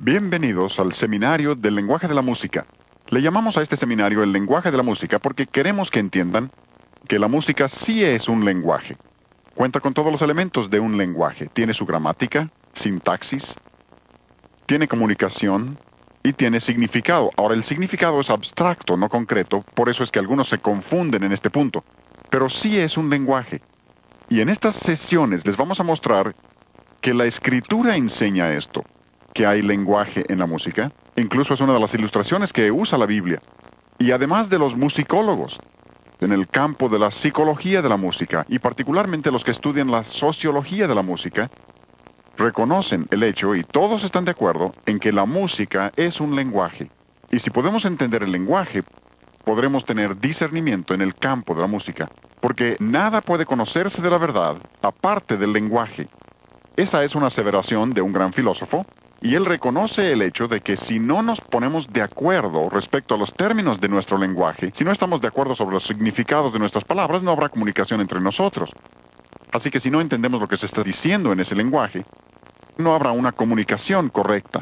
Bienvenidos al Seminario del Lenguaje de la Música. Le llamamos a este seminario el lenguaje de la música porque queremos que entiendan que la música sí es un lenguaje. Cuenta con todos los elementos de un lenguaje. Tiene su gramática, sintaxis, tiene comunicación y tiene significado. Ahora, el significado es abstracto, no concreto, por eso es que algunos se confunden en este punto. Pero sí es un lenguaje. Y en estas sesiones les vamos a mostrar que la escritura enseña esto, que hay lenguaje en la música. Incluso es una de las ilustraciones que usa la Biblia. Y además de los musicólogos, en el campo de la psicología de la música, y particularmente los que estudian la sociología de la música, reconocen el hecho, y todos están de acuerdo, en que la música es un lenguaje. Y si podemos entender el lenguaje, podremos tener discernimiento en el campo de la música, porque nada puede conocerse de la verdad aparte del lenguaje. Esa es una aseveración de un gran filósofo, y él reconoce el hecho de que si no nos ponemos de acuerdo respecto a los términos de nuestro lenguaje, si no estamos de acuerdo sobre los significados de nuestras palabras, no habrá comunicación entre nosotros. Así que si no entendemos lo que se está diciendo en ese lenguaje, no habrá una comunicación correcta.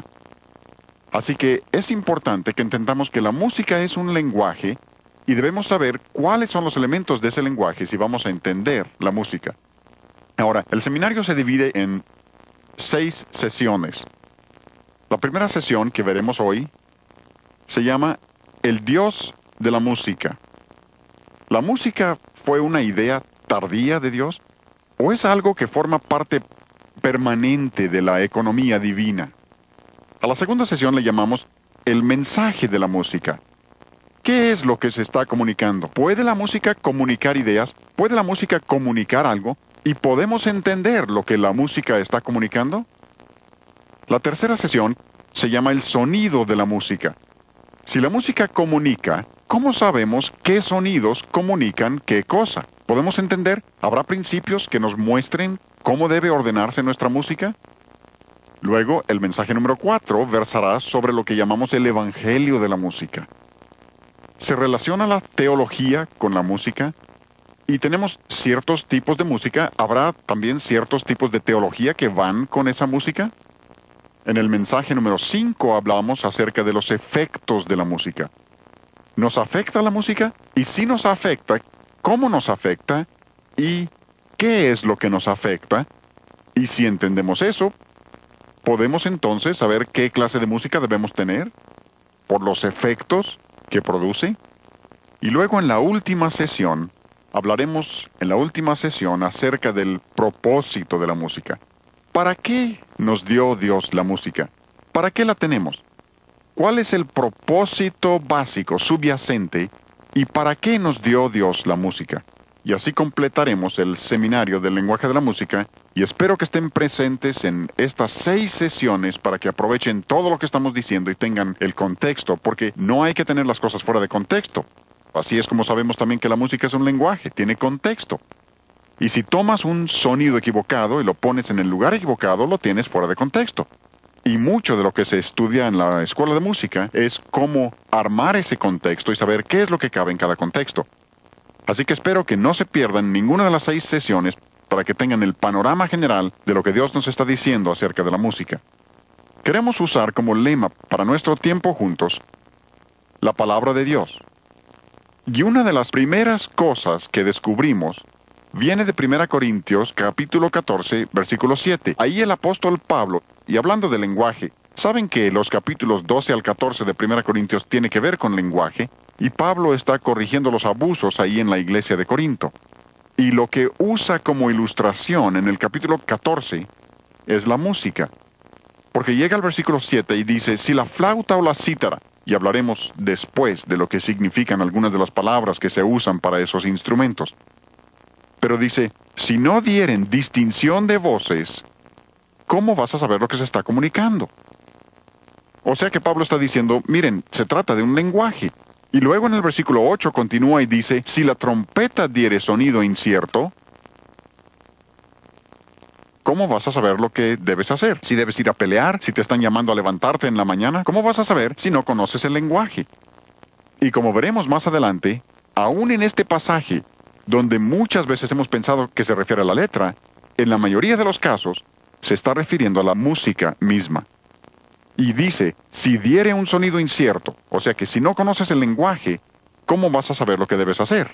Así que es importante que entendamos que la música es un lenguaje y debemos saber cuáles son los elementos de ese lenguaje si vamos a entender la música. Ahora, el seminario se divide en 6 sesiones. La primera sesión que veremos hoy se llama El Dios de la música. ¿La música fue una idea tardía de Dios? ¿O es algo que forma parte permanente de la economía divina? A la segunda sesión le llamamos El mensaje de la música. ¿Qué es lo que se está comunicando? ¿Puede la música comunicar ideas? ¿Puede la música comunicar algo? ¿Y podemos entender lo que la música está comunicando? La tercera sesión se llama El sonido de la música. Si la música comunica, ¿cómo sabemos qué sonidos comunican qué cosa? ¿Podemos entender? ¿Habrá principios que nos muestren cómo debe ordenarse nuestra música? Luego, el mensaje número 4 versará sobre lo que llamamos el evangelio de la música. ¿Se relaciona la teología con la música? Y tenemos ciertos tipos de música. ¿Habrá también ciertos tipos de teología que van con esa música? En el mensaje número 5 hablamos acerca de los efectos de la música. ¿Nos afecta la música? Y si nos afecta, ¿cómo nos afecta? ¿Y qué es lo que nos afecta? Y si entendemos eso, ¿podemos entonces saber qué clase de música debemos tener? ¿Por los efectos que produce? Y luego en la última sesión, hablaremos acerca del propósito de la música. ¿Para qué nos dio Dios la música? ¿Para qué la tenemos? ¿Cuál es el propósito básico, subyacente, y para qué nos dio Dios la música? Y así completaremos el seminario del lenguaje de la música, y espero que estén presentes en estas 6 sesiones para que aprovechen todo lo que estamos diciendo y tengan el contexto, porque no hay que tener las cosas fuera de contexto. Así es como sabemos también que la música es un lenguaje, tiene contexto. Y si tomas un sonido equivocado y lo pones en el lugar equivocado, lo tienes fuera de contexto. Y mucho de lo que se estudia en la escuela de música es cómo armar ese contexto y saber qué es lo que cabe en cada contexto. Así que espero que no se pierdan ninguna de las 6 sesiones para que tengan el panorama general de lo que Dios nos está diciendo acerca de la música. Queremos usar como lema para nuestro tiempo juntos la palabra de Dios. Y una de las primeras cosas que descubrimos viene de 1 Corintios, capítulo 14, versículo 7. Ahí el apóstol Pablo, y hablando de lenguaje, saben que los capítulos 12 al 14 de 1 Corintios tiene que ver con lenguaje, y Pablo está corrigiendo los abusos ahí en la iglesia de Corinto. Y lo que usa como ilustración en el capítulo 14 es la música. Porque llega al versículo 7 y dice, si la flauta o la cítara, y hablaremos después de lo que significan algunas de las palabras que se usan para esos instrumentos. Pero dice, si no dieren distinción de voces, ¿cómo vas a saber lo que se está comunicando? O sea que Pablo está diciendo, miren, se trata de un lenguaje. Y luego en el versículo 8 continúa y dice, si la trompeta diere sonido incierto, ¿cómo vas a saber lo que debes hacer? Si debes ir a pelear, si te están llamando a levantarte en la mañana, ¿cómo vas a saber si no conoces el lenguaje? Y como veremos más adelante, aún en este pasaje, donde muchas veces hemos pensado que se refiere a la letra, en la mayoría de los casos se está refiriendo a la música misma. Y dice, si diere un sonido incierto, o sea que si no conoces el lenguaje, ¿cómo vas a saber lo que debes hacer?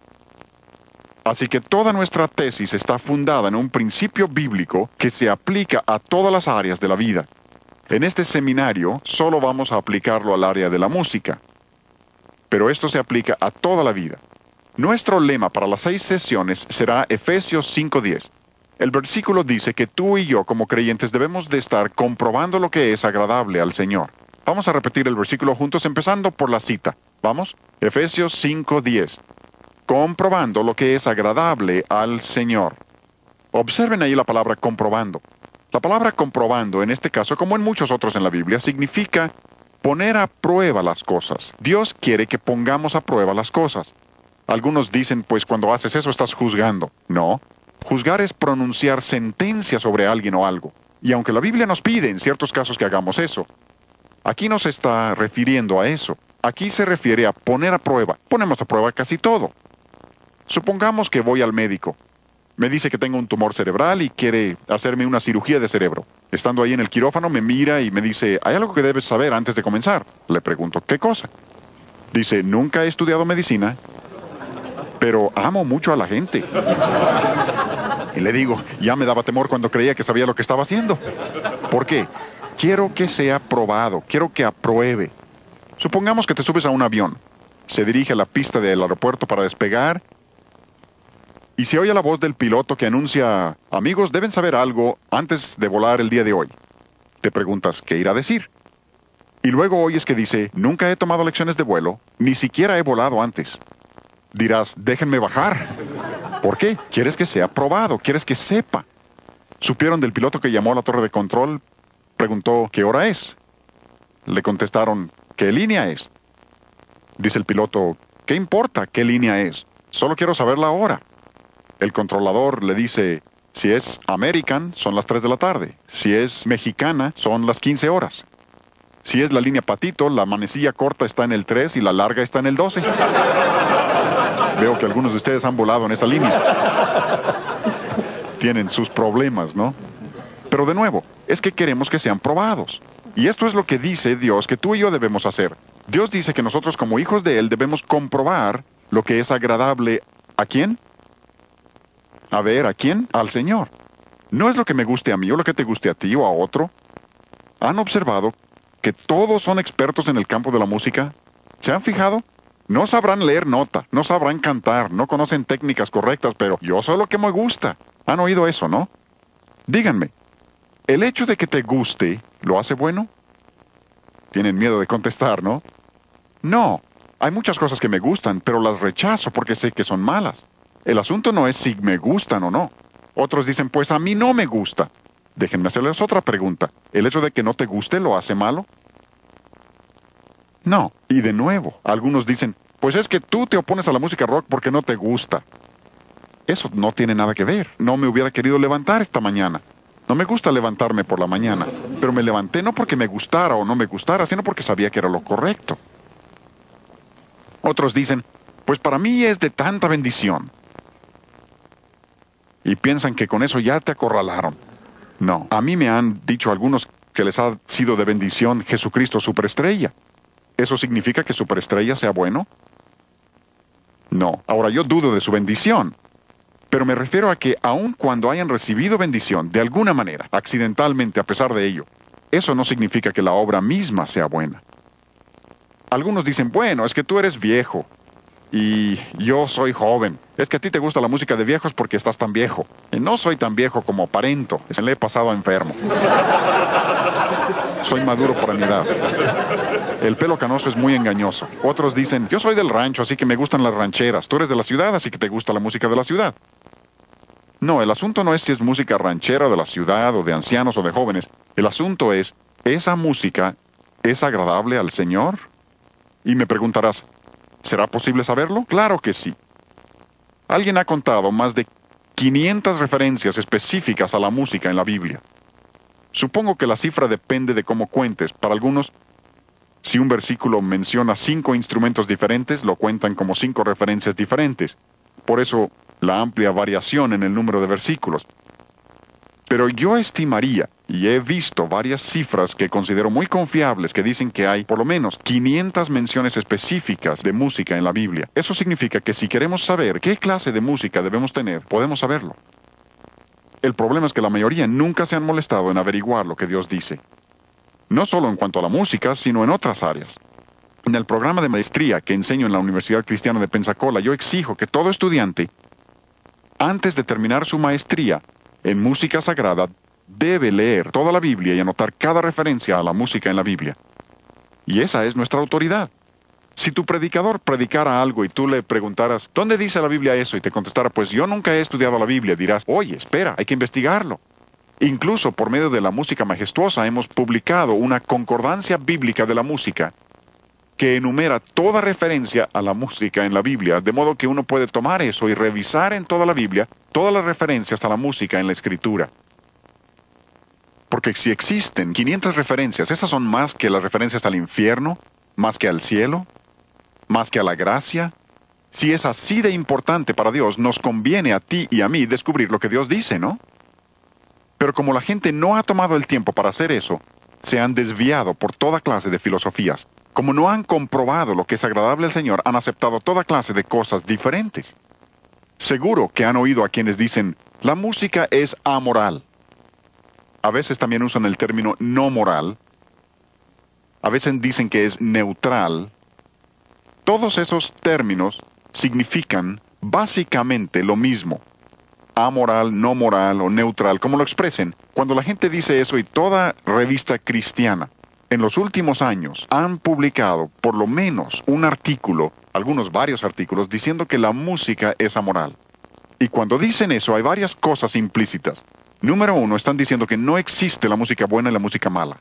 Así que toda nuestra tesis está fundada en un principio bíblico que se aplica a todas las áreas de la vida. En este seminario solo vamos a aplicarlo al área de la música, pero esto se aplica a toda la vida. Nuestro lema para las 6 sesiones será Efesios 5:10. El versículo dice que tú y yo como creyentes debemos de estar comprobando lo que es agradable al Señor. Vamos a repetir el versículo juntos empezando por la cita. ¿Vamos? Efesios 5:10. Comprobando lo que es agradable al Señor. Observen ahí la palabra comprobando. La palabra comprobando, en este caso, como en muchos otros en la Biblia, significa poner a prueba las cosas. Dios quiere que pongamos a prueba las cosas. Algunos dicen, pues cuando haces eso estás juzgando. No. Juzgar es pronunciar sentencia sobre alguien o algo. Y aunque la Biblia nos pide en ciertos casos que hagamos eso, aquí no se está refiriendo a eso. Aquí se refiere a poner a prueba. Ponemos a prueba casi todo. Supongamos que voy al médico. Me dice que tengo un tumor cerebral y quiere hacerme una cirugía de cerebro. Estando ahí en el quirófano me mira y me dice, ¿hay algo que debes saber antes de comenzar? Le pregunto, ¿qué cosa? Dice, nunca he estudiado medicina, pero amo mucho a la gente. Y le digo, ya me daba temor cuando creía que sabía lo que estaba haciendo. ¿Por qué? Quiero que sea probado, quiero que apruebe. Supongamos que te subes a un avión, se dirige a la pista del aeropuerto para despegar, y se oye la voz del piloto que anuncia, amigos, deben saber algo antes de volar el día de hoy. Te preguntas, ¿qué irá a decir? Y luego oyes que dice, nunca he tomado lecciones de vuelo, ni siquiera he volado antes. Dirás, déjenme bajar. ¿Por qué? Quieres que sea probado, quieres que sepa. ¿Supieron del piloto que llamó a la torre de control? Preguntó, ¿qué hora es? Le contestaron, ¿qué línea es? Dice el piloto, ¿qué importa qué línea es? Solo quiero saber la hora. El controlador le dice, si es American, son las 3 de la tarde. Si es mexicana, son las 15 horas. Si es la línea Patito, la manecilla corta está en el 3 y la larga está en el 12. Veo que algunos de ustedes han volado en esa línea. Tienen sus problemas, ¿no? Pero de nuevo, es que queremos que sean probados. Y esto es lo que dice Dios que tú y yo debemos hacer. Dios dice que nosotros como hijos de Él debemos comprobar lo que es agradable. ¿A quién? A ver, ¿a quién? Al Señor. No es lo que me guste a mí o lo que te guste a ti o a otro. ¿Han observado que todos son expertos en el campo de la música? ¿Se han fijado? No sabrán leer nota, no sabrán cantar, no conocen técnicas correctas, pero yo sé lo que me gusta. ¿Han oído eso, no? Díganme, ¿el hecho de que te guste lo hace bueno? Tienen miedo de contestar, ¿no? No, hay muchas cosas que me gustan, pero las rechazo porque sé que son malas. El asunto no es si me gustan o no. Otros dicen, pues a mí no me gusta. Déjenme hacerles otra pregunta. ¿El hecho de que no te guste lo hace malo? No. Y de nuevo, algunos dicen, pues es que tú te opones a la música rock porque no te gusta. Eso no tiene nada que ver. No me hubiera querido levantar esta mañana. No me gusta levantarme por la mañana, pero me levanté no porque me gustara o no me gustara, sino porque sabía que era lo correcto. Otros dicen, pues para mí es de tanta bendición. Y piensan que con eso ya te acorralaron. No, a mí me han dicho algunos que les ha sido de bendición Jesucristo superestrella. ¿Eso significa que superestrella sea bueno? No, ahora yo dudo de su bendición. Pero me refiero a que aun cuando hayan recibido bendición, de alguna manera, accidentalmente a pesar de ello, eso no significa que la obra misma sea buena. Algunos dicen, bueno, es que tú eres viejo y yo soy joven. Es que a ti te gusta la música de viejos porque estás tan viejo. Y no soy tan viejo como aparento, se le he pasado enfermo. Soy maduro para mi edad. El pelo canoso es muy engañoso. Otros dicen, yo soy del rancho, así que me gustan las rancheras. Tú eres de la ciudad, así que te gusta la música de la ciudad. No, el asunto no es si es música ranchera de la ciudad, o de ancianos, o de jóvenes. El asunto es, ¿esa música es agradable al Señor? Y me preguntarás, ¿será posible saberlo? Claro que sí. Alguien ha contado más de 500 referencias específicas a la música en la Biblia. Supongo que la cifra depende de cómo cuentes. Para algunos, si un versículo menciona 5 instrumentos diferentes, lo cuentan como 5 referencias diferentes. Por eso, la amplia variación en el número de versículos. Pero yo estimaría, y he visto varias cifras que considero muy confiables que dicen que hay por lo menos 500 menciones específicas de música en la Biblia. Eso significa que si queremos saber qué clase de música debemos tener, podemos saberlo. El problema es que la mayoría nunca se han molestado en averiguar lo que Dios dice. No solo en cuanto a la música, sino en otras áreas. En el programa de maestría que enseño en la Universidad Cristiana de Pensacola, yo exijo que todo estudiante, antes de terminar su maestría en música sagrada, debe leer toda la Biblia y anotar cada referencia a la música en la Biblia. Y esa es nuestra autoridad. Si tu predicador predicara algo y tú le preguntaras, ¿dónde dice la Biblia eso? Y te contestara, pues yo nunca he estudiado la Biblia, dirás, oye, espera, hay que investigarlo. Incluso por medio de la música majestuosa hemos publicado una concordancia bíblica de la música que enumera toda referencia a la música en la Biblia, de modo que uno puede tomar eso y revisar en toda la Biblia todas las referencias a la música en la Escritura. Porque si existen 500 referencias, esas son más que las referencias al infierno, más que al cielo, más que a la gracia. Si es así de importante para Dios, nos conviene a ti y a mí descubrir lo que Dios dice, ¿no? Pero como la gente no ha tomado el tiempo para hacer eso, se han desviado por toda clase de filosofías. Como no han comprobado lo que es agradable al Señor, han aceptado toda clase de cosas diferentes. Seguro que han oído a quienes dicen, la música es amoral. A veces también usan el término no moral. A veces dicen que es neutral. Todos esos términos significan básicamente lo mismo. Amoral, no moral o neutral, como lo expresen. Cuando la gente dice eso y toda revista cristiana en los últimos años han publicado por lo menos un artículo, varios artículos, diciendo que la música es amoral. Y cuando dicen eso hay varias cosas implícitas. Número uno, están diciendo que no existe la música buena y la música mala.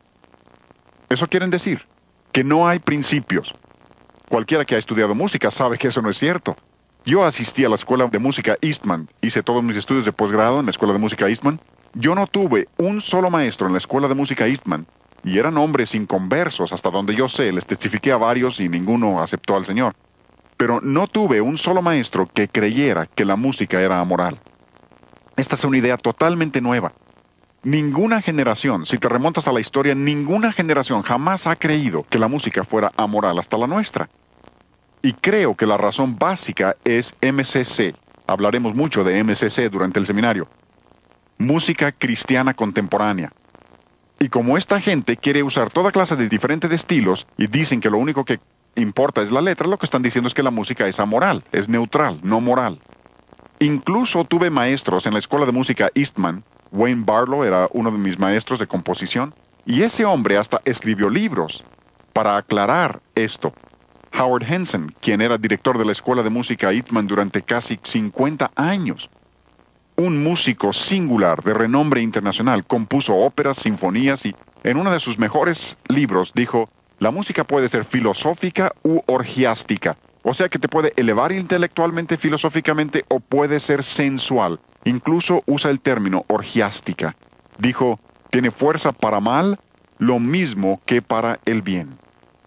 Eso quieren decir que no hay principios. Cualquiera que ha estudiado música sabe que eso no es cierto. Yo asistí a la escuela de música Eastman, hice todos mis estudios de posgrado en la escuela de música Eastman. Yo no tuve un solo maestro en la escuela de música Eastman, y eran hombres inconversos, hasta donde yo sé, les testifiqué a varios y ninguno aceptó al Señor. Pero no tuve un solo maestro que creyera que la música era amoral. Esta es una idea totalmente nueva. Ninguna generación, si te remontas a la historia, ninguna generación jamás ha creído que la música fuera amoral hasta la nuestra. Y creo que la razón básica es MCC. Hablaremos mucho de MCC durante el seminario. Música cristiana contemporánea. Y como esta gente quiere usar toda clase de diferentes estilos y dicen que lo único que importa es la letra, lo que están diciendo es que la música es amoral, es neutral, no moral. Incluso tuve maestros en la escuela de música Eastman. Wayne Barlow era uno de mis maestros de composición, y ese hombre hasta escribió libros para aclarar esto. Howard Henson, quien era director de la escuela de música Eastman durante casi 50 años, un músico singular de renombre internacional, compuso óperas, sinfonías y en uno de sus mejores libros dijo, la música puede ser filosófica u orgiástica, o sea que te puede elevar intelectualmente, filosóficamente o puede ser sensual. Incluso usa el término orgiástica. Dijo, tiene fuerza para mal, lo mismo que para el bien.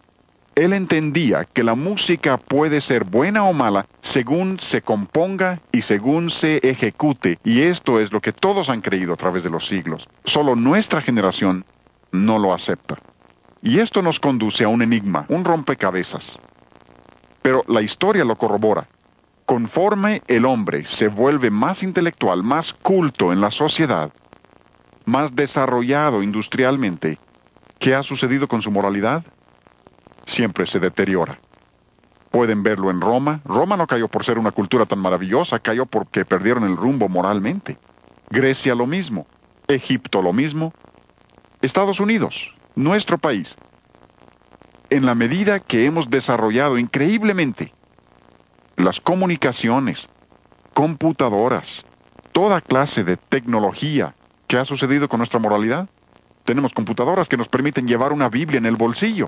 Él entendía que la música puede ser buena o mala según se componga y según se ejecute, y esto es lo que todos han creído a través de los siglos. Solo nuestra generación no lo acepta. Y esto nos conduce a un enigma, un rompecabezas. Pero la historia lo corrobora. Conforme el hombre se vuelve más intelectual, más culto en la sociedad, más desarrollado industrialmente, ¿qué ha sucedido con su moralidad? Siempre se deteriora. Pueden verlo en Roma. Roma no cayó por ser una cultura tan maravillosa, cayó porque perdieron el rumbo moralmente. Grecia lo mismo. Egipto lo mismo. Estados Unidos, nuestro país. En la medida que hemos desarrollado increíblemente las comunicaciones, computadoras, toda clase de tecnología, ¿qué ha sucedido con nuestra moralidad? Tenemos computadoras que nos permiten llevar una Biblia en el bolsillo.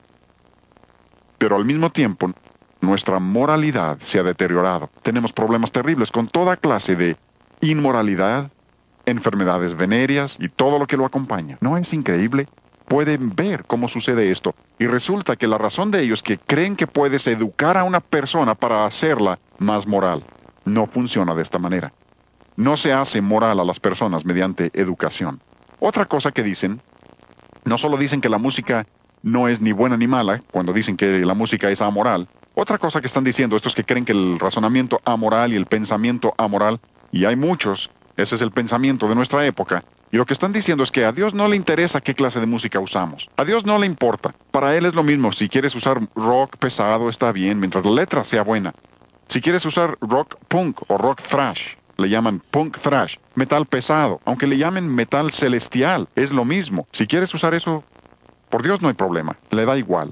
Pero al mismo tiempo, nuestra moralidad se ha deteriorado. Tenemos problemas terribles con toda clase de inmoralidad, enfermedades venéreas y todo lo que lo acompaña. ¿No es increíble? Pueden ver cómo sucede esto. Y resulta que la razón de ello es que creen que puedes educar a una persona para hacerla más moral. No funciona de esta manera. No se hace moral a las personas mediante educación. Otra cosa que dicen, no solo dicen que la música no es ni buena ni mala, cuando dicen que la música es amoral. Otra cosa que están diciendo estos que creen que el razonamiento amoral y el pensamiento amoral, y hay muchos, ese es el pensamiento de nuestra época, y lo que están diciendo es que a Dios no le interesa qué clase de música usamos. A Dios no le importa. Para Él es lo mismo. Si quieres usar rock pesado, está bien, mientras la letra sea buena. Si quieres usar rock punk o rock thrash, le llaman punk thrash, metal pesado, aunque le llamen metal celestial, es lo mismo. Si quieres usar eso, por Dios no hay problema, le da igual.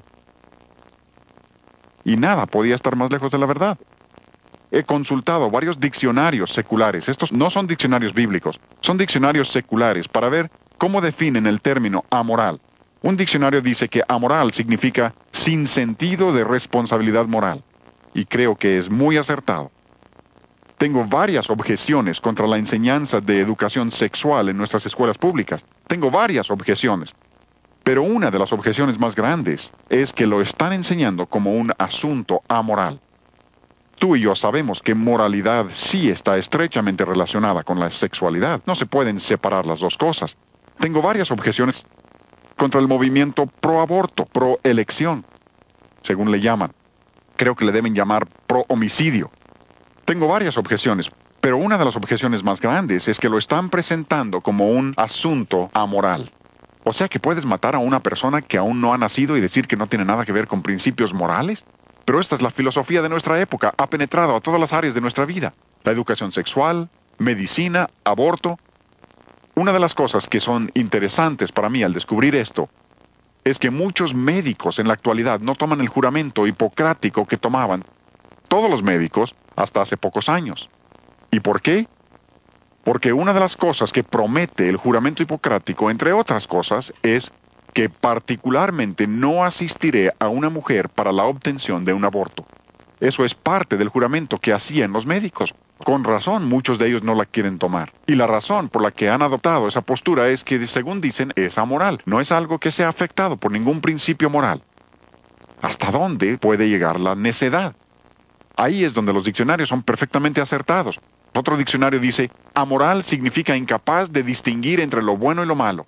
Y nada podía estar más lejos de la verdad. He consultado varios diccionarios seculares. Estos no son diccionarios bíblicos, son diccionarios seculares para ver cómo definen el término amoral. Un diccionario dice que amoral significa sin sentido de responsabilidad moral. Y creo que es muy acertado. Tengo varias objeciones contra la enseñanza de educación sexual en nuestras escuelas públicas. Tengo varias objeciones. Pero una de las objeciones más grandes es que lo están enseñando como un asunto amoral. Tú y yo sabemos que moralidad sí está estrechamente relacionada con la sexualidad. No se pueden separar las dos cosas. Tengo varias objeciones contra el movimiento pro-aborto, pro-elección, según le llaman. Creo que le deben llamar pro-homicidio. Tengo varias objeciones, pero una de las objeciones más grandes es que lo están presentando como un asunto amoral. O sea que puedes matar a una persona que aún no ha nacido y decir que no tiene nada que ver con principios morales. Pero esta es la filosofía de nuestra época, ha penetrado a todas las áreas de nuestra vida. La educación sexual, medicina, aborto. Una de las cosas que son interesantes para mí al descubrir esto es que muchos médicos en la actualidad no toman el juramento hipocrático que tomaban todos los médicos hasta hace pocos años. ¿Y por qué? Porque una de las cosas que promete el juramento hipocrático, entre otras cosas, es que particularmente no asistiré a una mujer para la obtención de un aborto. Eso es parte del juramento que hacían los médicos. Con razón, muchos de ellos no la quieren tomar. Y la razón por la que han adoptado esa postura es que, según dicen, es amoral. No es algo que sea afectado por ningún principio moral. ¿Hasta dónde puede llegar la necedad? Ahí es donde los diccionarios son perfectamente acertados. Otro diccionario dice, amoral significa incapaz de distinguir entre lo bueno y lo malo.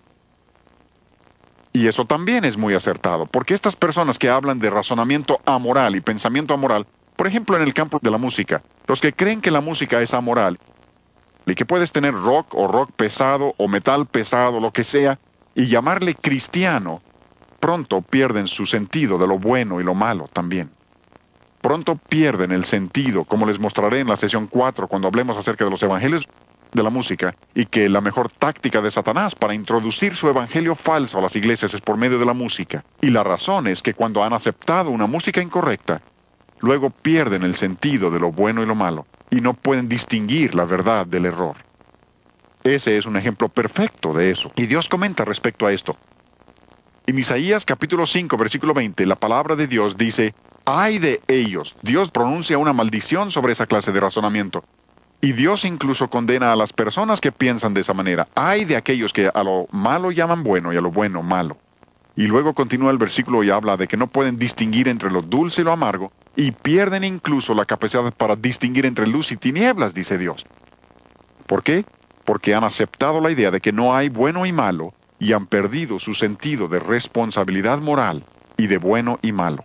Y eso también es muy acertado, porque estas personas que hablan de razonamiento amoral y pensamiento amoral, por ejemplo en el campo de la música, los que creen que la música es amoral, y que puedes tener rock o rock pesado o metal pesado, lo que sea, y llamarle cristiano, pronto pierden su sentido de lo bueno y lo malo también. Pronto pierden el sentido, como les mostraré en la sesión 4 cuando hablemos acerca de los evangelios de la música, y que la mejor táctica de Satanás para introducir su evangelio falso a las iglesias es por medio de la música. Y la razón es que cuando han aceptado una música incorrecta, luego pierden el sentido de lo bueno y lo malo, y no pueden distinguir la verdad del error. Ese es un ejemplo perfecto de eso. Y Dios comenta respecto a esto. En Isaías capítulo 5, versículo 20, la palabra de Dios dice, ¡ay de ellos! Dios pronuncia una maldición sobre esa clase de razonamiento. Y Dios incluso condena a las personas que piensan de esa manera. ¡Ay de aquellos que a lo malo llaman bueno y a lo bueno malo! Y luego continúa el versículo y habla de que no pueden distinguir entre lo dulce y lo amargo, y pierden incluso la capacidad para distinguir entre luz y tinieblas, dice Dios. ¿Por qué? Porque han aceptado la idea de que no hay bueno y malo, y han perdido su sentido de responsabilidad moral y de bueno y malo.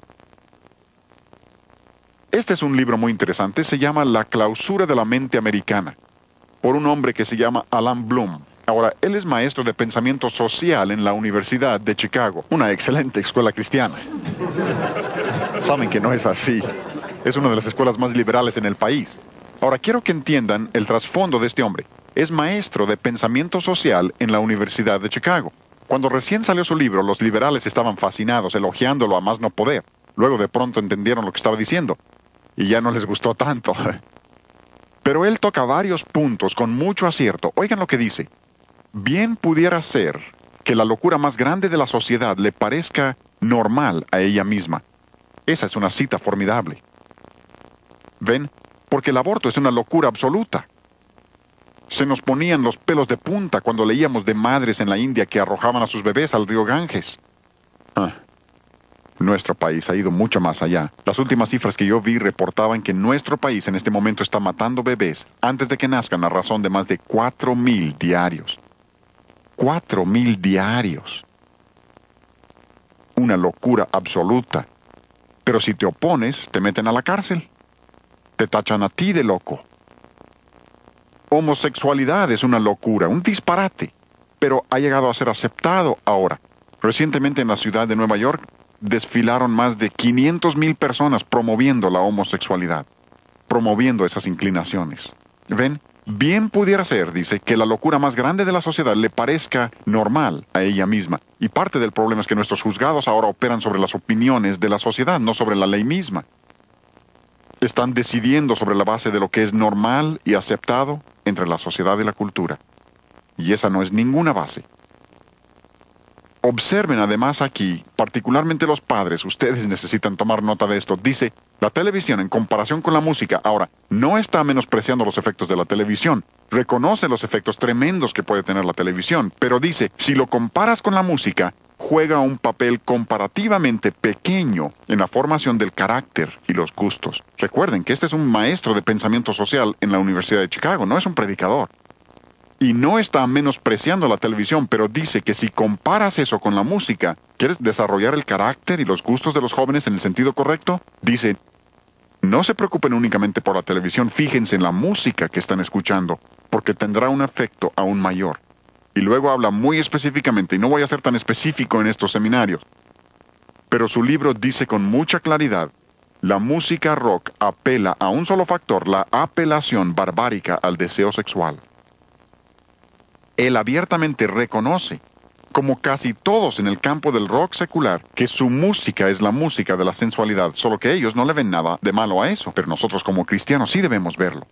Este es un libro muy interesante, se llama La clausura de la mente americana, por un hombre que se llama Alan Bloom. Ahora, él es maestro de pensamiento social en la Universidad de Chicago, una excelente escuela cristiana. Saben que no es así. Es una de las escuelas más liberales en el país. Ahora, quiero que entiendan el trasfondo de este hombre. Es maestro de pensamiento social en la Universidad de Chicago. Cuando recién salió su libro, los liberales estaban fascinados, elogiándolo a más no poder. Luego de pronto entendieron lo que estaba diciendo, y ya no les gustó tanto. Pero él toca varios puntos con mucho acierto. Oigan lo que dice. Bien pudiera ser que la locura más grande de la sociedad le parezca normal a ella misma. Esa es una cita formidable. ¿Ven? Porque el aborto es una locura absoluta. Se nos ponían los pelos de punta cuando leíamos de madres en la India que arrojaban a sus bebés al río Ganges. Nuestro país ha ido mucho más allá. Las últimas cifras que yo vi reportaban que nuestro país en este momento está matando bebés antes de que nazcan a razón de más de 4,000 diarios. 4,000 diarios. Una locura absoluta. Pero si te opones, te meten a la cárcel. Te tachan a ti de loco. Homosexualidad es una locura, un disparate, pero ha llegado a ser aceptado ahora. Recientemente en la ciudad de Nueva York desfilaron más de 500,000 personas promoviendo la homosexualidad, promoviendo esas inclinaciones. ¿Ven? Bien pudiera ser, dice, que la locura más grande de la sociedad le parezca normal a ella misma. Y parte del problema es que nuestros juzgados ahora operan sobre las opiniones de la sociedad, no sobre la ley misma. Están decidiendo sobre la base de lo que es normal y aceptado entre la sociedad y la cultura. Y esa no es ninguna base. Observen además aquí, particularmente los padres, ustedes necesitan tomar nota de esto. Dice, la televisión en comparación con la música, ahora, no está menospreciando los efectos de la televisión. Reconoce los efectos tremendos que puede tener la televisión, pero dice, si lo comparas con la música, juega un papel comparativamente pequeño en la formación del carácter y los gustos. Recuerden que este es un maestro de pensamiento social en la Universidad de Chicago, no es un predicador. Y no está menospreciando la televisión, pero dice que si comparas eso con la música, ¿quieres desarrollar el carácter y los gustos de los jóvenes en el sentido correcto? Dice, no se preocupen únicamente por la televisión, fíjense en la música que están escuchando, porque tendrá un efecto aún mayor. Y luego habla muy específicamente, y no voy a ser tan específico en estos seminarios, pero su libro dice con mucha claridad, la música rock apela a un solo factor, la apelación barbárica al deseo sexual. Él abiertamente reconoce, como casi todos en el campo del rock secular, que su música es la música de la sensualidad, solo que ellos no le ven nada de malo a eso, pero nosotros como cristianos sí debemos verlo.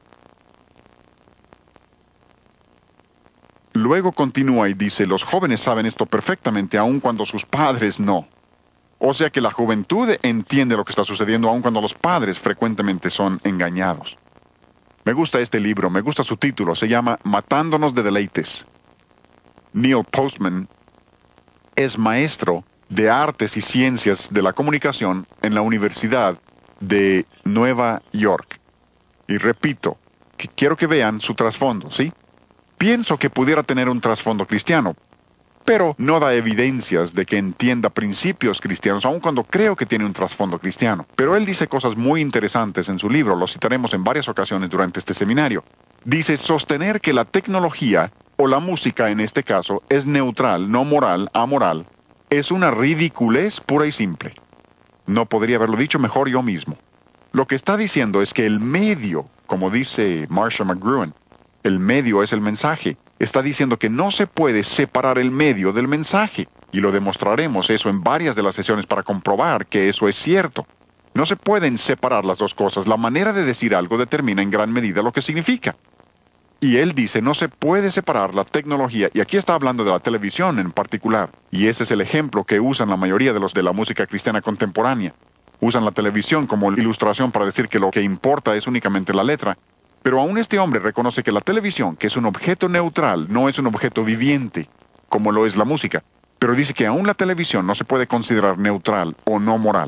Luego continúa y dice, los jóvenes saben esto perfectamente, aun cuando sus padres no. O sea que la juventud entiende lo que está sucediendo, aun cuando los padres frecuentemente son engañados. Me gusta este libro, me gusta su título, se llama Matándonos de deleites. Neil Postman es maestro de artes y ciencias de la comunicación en la Universidad de Nueva York. Y repito, que quiero que vean su trasfondo, ¿sí? Pienso que pudiera tener un trasfondo cristiano, pero no da evidencias de que entienda principios cristianos, aun cuando creo que tiene un trasfondo cristiano. Pero él dice cosas muy interesantes en su libro, lo citaremos en varias ocasiones durante este seminario. Dice, sostener que la tecnología, o la música en este caso, es neutral, no moral, amoral, es una ridiculez pura y simple. No podría haberlo dicho mejor yo mismo. Lo que está diciendo es que el medio, como dice Marcia McLuhan, el medio es el mensaje. Está diciendo que no se puede separar el medio del mensaje. Y lo demostraremos eso en varias de las sesiones para comprobar que eso es cierto. No se pueden separar las dos cosas. La manera de decir algo determina en gran medida lo que significa. Y él dice, no se puede separar la tecnología, y aquí está hablando de la televisión en particular, y ese es el ejemplo que usan la mayoría de los de la música cristiana contemporánea. Usan la televisión como ilustración para decir que lo que importa es únicamente la letra, pero aún este hombre reconoce que la televisión, que es un objeto neutral, no es un objeto viviente, como lo es la música, pero dice que aún la televisión no se puede considerar neutral o no moral.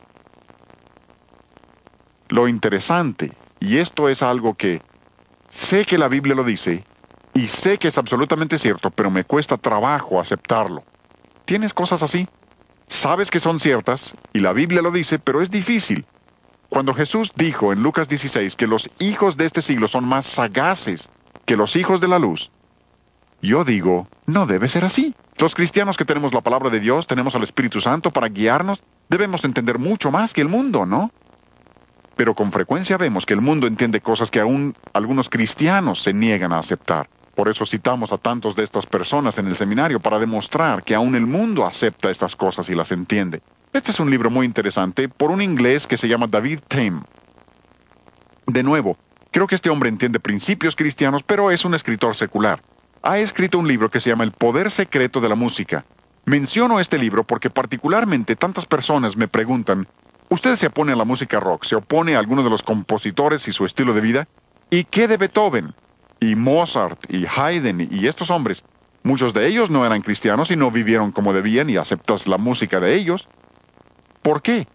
Lo interesante, y esto es algo que sé que la Biblia lo dice, y sé que es absolutamente cierto, pero me cuesta trabajo aceptarlo. ¿Tienes cosas así? Sabes que son ciertas, y la Biblia lo dice, pero es difícil. Cuando Jesús dijo en Lucas 16 que los hijos de este siglo son más sagaces que los hijos de la luz, yo digo, no debe ser así. Los cristianos que tenemos la palabra de Dios, tenemos al Espíritu Santo para guiarnos, debemos entender mucho más que el mundo, ¿no? Pero con frecuencia vemos que el mundo entiende cosas que aún algunos cristianos se niegan a aceptar. Por eso citamos a tantos de estas personas en el seminario para demostrar que aún el mundo acepta estas cosas y las entiende. Este es un libro muy interesante por un inglés que se llama David Tame. De nuevo, creo que este hombre entiende principios cristianos, pero es un escritor secular. Ha escrito un libro que se llama El poder secreto de la música. Menciono este libro porque particularmente tantas personas me preguntan, ¿usted se opone a la música rock? ¿Se opone a alguno de los compositores y su estilo de vida? ¿Y qué de Beethoven? Y Mozart, y Haydn, y estos hombres. Muchos de ellos no eran cristianos y no vivieron como debían y aceptas la música de ellos. ¿Por qué?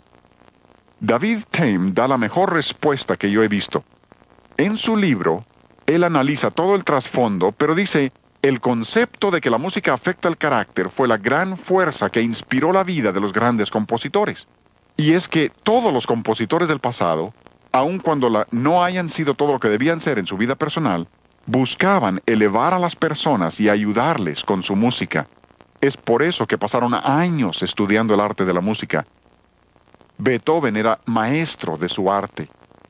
David Tame da la mejor respuesta que yo he visto. En su libro, él analiza todo el trasfondo, pero dice, el concepto de que la música afecta el carácter fue la gran fuerza que inspiró la vida de los grandes compositores. Y es que todos los compositores del pasado, aun cuando no hayan sido todo lo que debían ser en su vida personal, buscaban elevar a las personas y ayudarles con su música. Es por eso que pasaron años estudiando el arte de la música. Beethoven era maestro de su arte.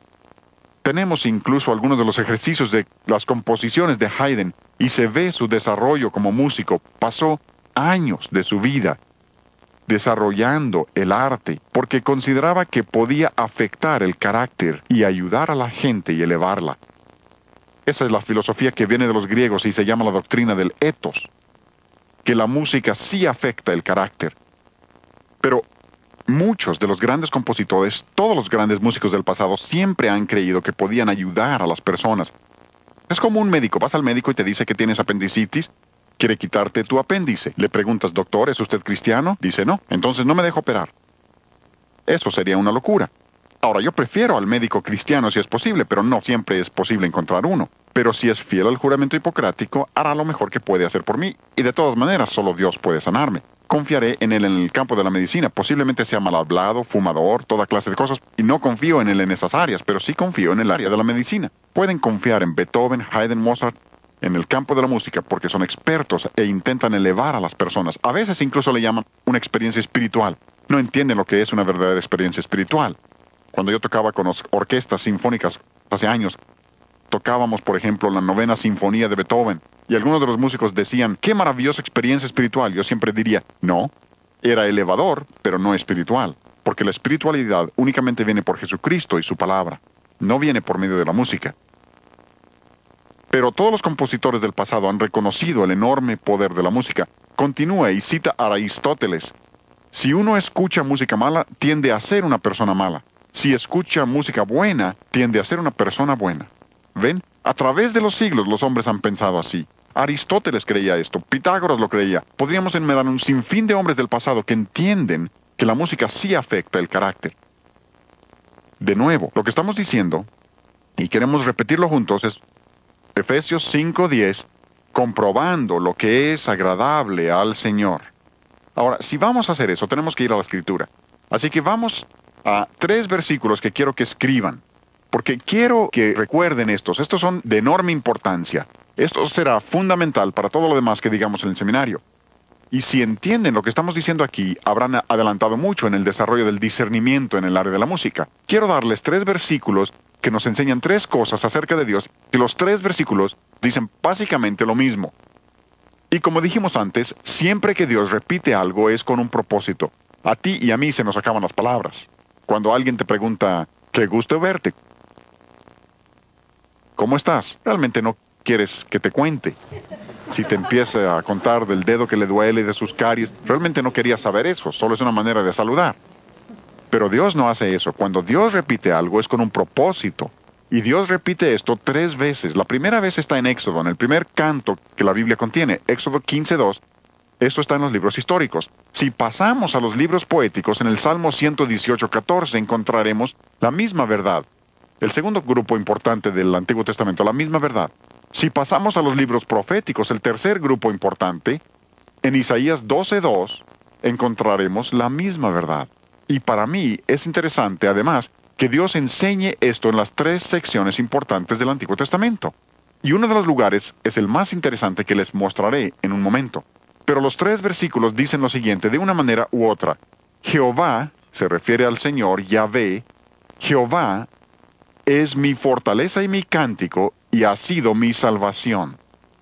Tenemos incluso algunos de los ejercicios de las composiciones de Haydn y se ve su desarrollo como músico. Pasó años de su vida desarrollando el arte porque consideraba que podía afectar el carácter y ayudar a la gente y elevarla. Esa es la filosofía que viene de los griegos y se llama la doctrina del ethos, que la música sí afecta el carácter. Pero muchos de los grandes compositores, todos los grandes músicos del pasado, siempre han creído que podían ayudar a las personas. Es como un médico, vas al médico y te dice que tienes apendicitis, quiere quitarte tu apéndice. Le preguntas, doctor, ¿es usted cristiano? Dice, no, entonces no me dejo operar. Eso sería una locura. Ahora, yo prefiero al médico cristiano si es posible, pero no siempre es posible encontrar uno. Pero si es fiel al juramento hipocrático, hará lo mejor que puede hacer por mí. Y de todas maneras, solo Dios puede sanarme. Confiaré en él en el campo de la medicina. Posiblemente sea mal hablado, fumador, toda clase de cosas. Y no confío en él en esas áreas, pero sí confío en el área de la medicina. Pueden confiar en Beethoven, Haydn, Mozart, en el campo de la música, porque son expertos e intentan elevar a las personas. A veces incluso le llaman una experiencia espiritual. No entienden lo que es una verdadera experiencia espiritual. Cuando yo tocaba con orquestas sinfónicas hace años, tocábamos, por ejemplo, la 9ª Sinfonía de Beethoven, y algunos de los músicos decían, ¡qué maravillosa experiencia espiritual! Yo siempre diría, no, era elevador, pero no espiritual, porque la espiritualidad únicamente viene por Jesucristo y su palabra, no viene por medio de la música. Pero todos los compositores del pasado han reconocido el enorme poder de la música. Continúa y cita a Aristóteles. Si uno escucha música mala, tiende a ser una persona mala. Si escucha música buena, tiende a ser una persona buena. ¿Ven? A través de los siglos los hombres han pensado así. Aristóteles creía esto, Pitágoras lo creía. Podríamos enumerar un sinfín de hombres del pasado que entienden que la música sí afecta el carácter. De nuevo, lo que estamos diciendo, y queremos repetirlo juntos, es Efesios 5:10, comprobando lo que es agradable al Señor. Ahora, si vamos a hacer eso, tenemos que ir a la Escritura. Así que vamos a 3 versículos que quiero que escriban, porque quiero que recuerden estos. Estos son de enorme importancia. Esto será fundamental para todo lo demás que digamos en el seminario. Y si entienden lo que estamos diciendo aquí, habrán adelantado mucho en el desarrollo del discernimiento en el área de la música. Quiero darles 3 versículos que nos enseñan 3 cosas acerca de Dios, y los 3 versículos dicen básicamente lo mismo. Y como dijimos antes, siempre que Dios repite algo es con un propósito. A ti y a mí se nos acaban las palabras. Cuando alguien te pregunta, qué gusto verte, ¿cómo estás? Realmente no quieres que te cuente. Si te empieza a contar del dedo que le duele y de sus caries, realmente no querías saber eso, solo es una manera de saludar. Pero Dios no hace eso. Cuando Dios repite algo es con un propósito. Y Dios repite esto 3 veces. La primera vez está en Éxodo, en el primer canto que la Biblia contiene, Éxodo 15:2. Esto está en los libros históricos. Si pasamos a los libros poéticos, en el Salmo 118:14 encontraremos la misma verdad. El segundo grupo importante del Antiguo Testamento, la misma verdad. Si pasamos a los libros proféticos, el tercer grupo importante, en Isaías 12:2, encontraremos la misma verdad. Y para mí es interesante, además, que Dios enseñe esto en las 3 secciones importantes del Antiguo Testamento. Y uno de los lugares es el más interesante que les mostraré en un momento. Pero los 3 versículos dicen lo siguiente de una manera u otra. Jehová, se refiere al Señor, Yahvé, Jehová es mi fortaleza y mi cántico, y ha sido mi salvación.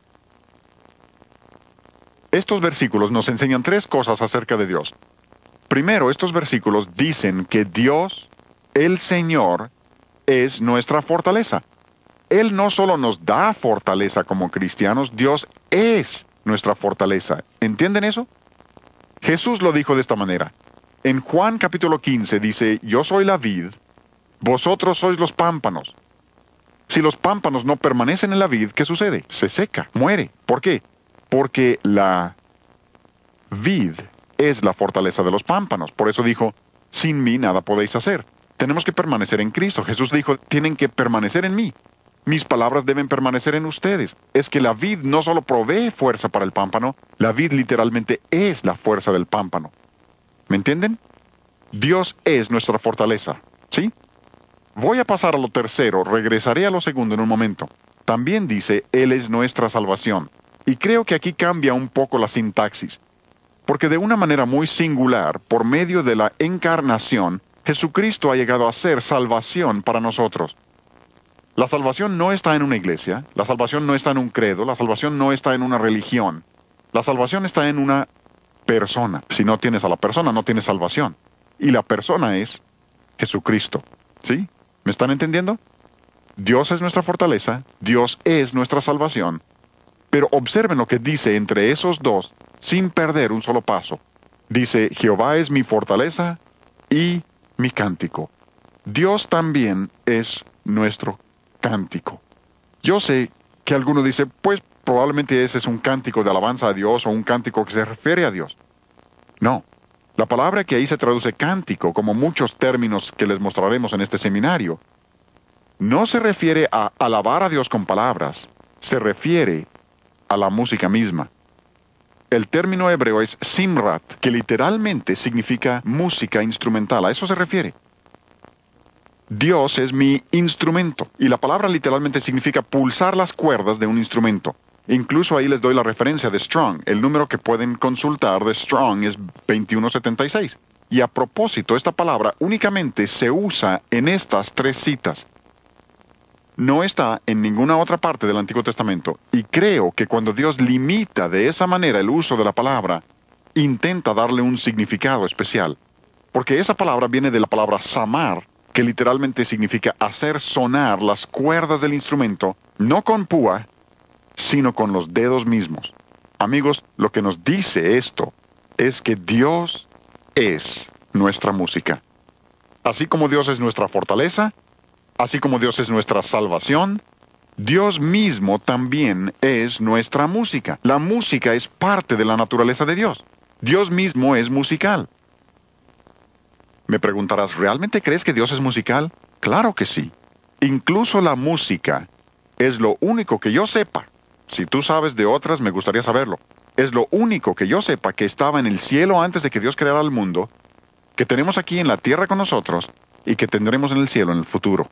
Estos versículos nos enseñan 3 cosas acerca de Dios. Primero, estos versículos dicen que Dios, el Señor, es nuestra fortaleza. Él no solo nos da fortaleza como cristianos, Dios es nuestra fortaleza. ¿Entienden eso? Jesús lo dijo de esta manera. En Juan capítulo 15 dice, yo soy la vid, vosotros sois los pámpanos. Si los pámpanos no permanecen en la vid, ¿qué sucede? Se seca, muere. ¿Por qué? Porque la vid es la fortaleza de los pámpanos. Por eso dijo, Sin mí nada podéis hacer. Tenemos que permanecer en Cristo. Jesús dijo, tienen que permanecer en mí. Mis palabras deben permanecer en ustedes. Es que la vid no solo provee fuerza para el pámpano, la vid literalmente es la fuerza del pámpano. ¿Me entienden? Dios es nuestra fortaleza, ¿sí? Voy a pasar a lo tercero, regresaré a lo segundo en un momento. También dice, Él es nuestra salvación. Y creo que aquí cambia un poco la sintaxis. Porque de una manera muy singular, por medio de la encarnación, Jesucristo ha llegado a ser salvación para nosotros. La salvación no está en una iglesia, la salvación no está en un credo, la salvación no está en una religión. La salvación está en una persona. Si no tienes a la persona, no tienes salvación. Y la persona es Jesucristo. ¿Sí? ¿Me están entendiendo? Dios es nuestra fortaleza, Dios es nuestra salvación. Pero observen lo que dice entre esos dos, sin perder un solo paso. Dice, Jehová es mi fortaleza y mi cántico. Dios también es nuestro cántico. Yo sé que alguno dice, pues probablemente ese es un cántico de alabanza a Dios o un cántico que se refiere a Dios. No. La palabra que ahí se traduce cántico, como muchos términos que les mostraremos en este seminario, no se refiere a alabar a Dios con palabras, se refiere a la música misma. El término hebreo es simrat, que literalmente significa música instrumental. A eso se refiere. Dios es mi instrumento, y la palabra literalmente significa pulsar las cuerdas de un instrumento. Incluso ahí les doy la referencia de Strong. El número que pueden consultar de Strong es 2176. Y a propósito, esta palabra únicamente se usa en estas tres citas. No está en ninguna otra parte del Antiguo Testamento. Y creo que cuando Dios limita de esa manera el uso de la palabra, intenta darle un significado especial. Porque esa palabra viene de la palabra samar, que literalmente significa hacer sonar las cuerdas del instrumento, no con púa, sino con los dedos mismos. Amigos, lo que nos dice esto es que Dios es nuestra música. Así como Dios es nuestra fortaleza, así como Dios es nuestra salvación, Dios mismo también es nuestra música. La música es parte de la naturaleza de Dios. Dios mismo es musical. Me preguntarás, ¿realmente crees que Dios es musical? Claro que sí. Incluso la música es lo único que yo sepa. Si tú sabes de otras, me gustaría saberlo. Es lo único que yo sepa que estaba en el cielo antes de que Dios creara el mundo, que tenemos aquí en la tierra con nosotros y que tendremos en el cielo en el futuro.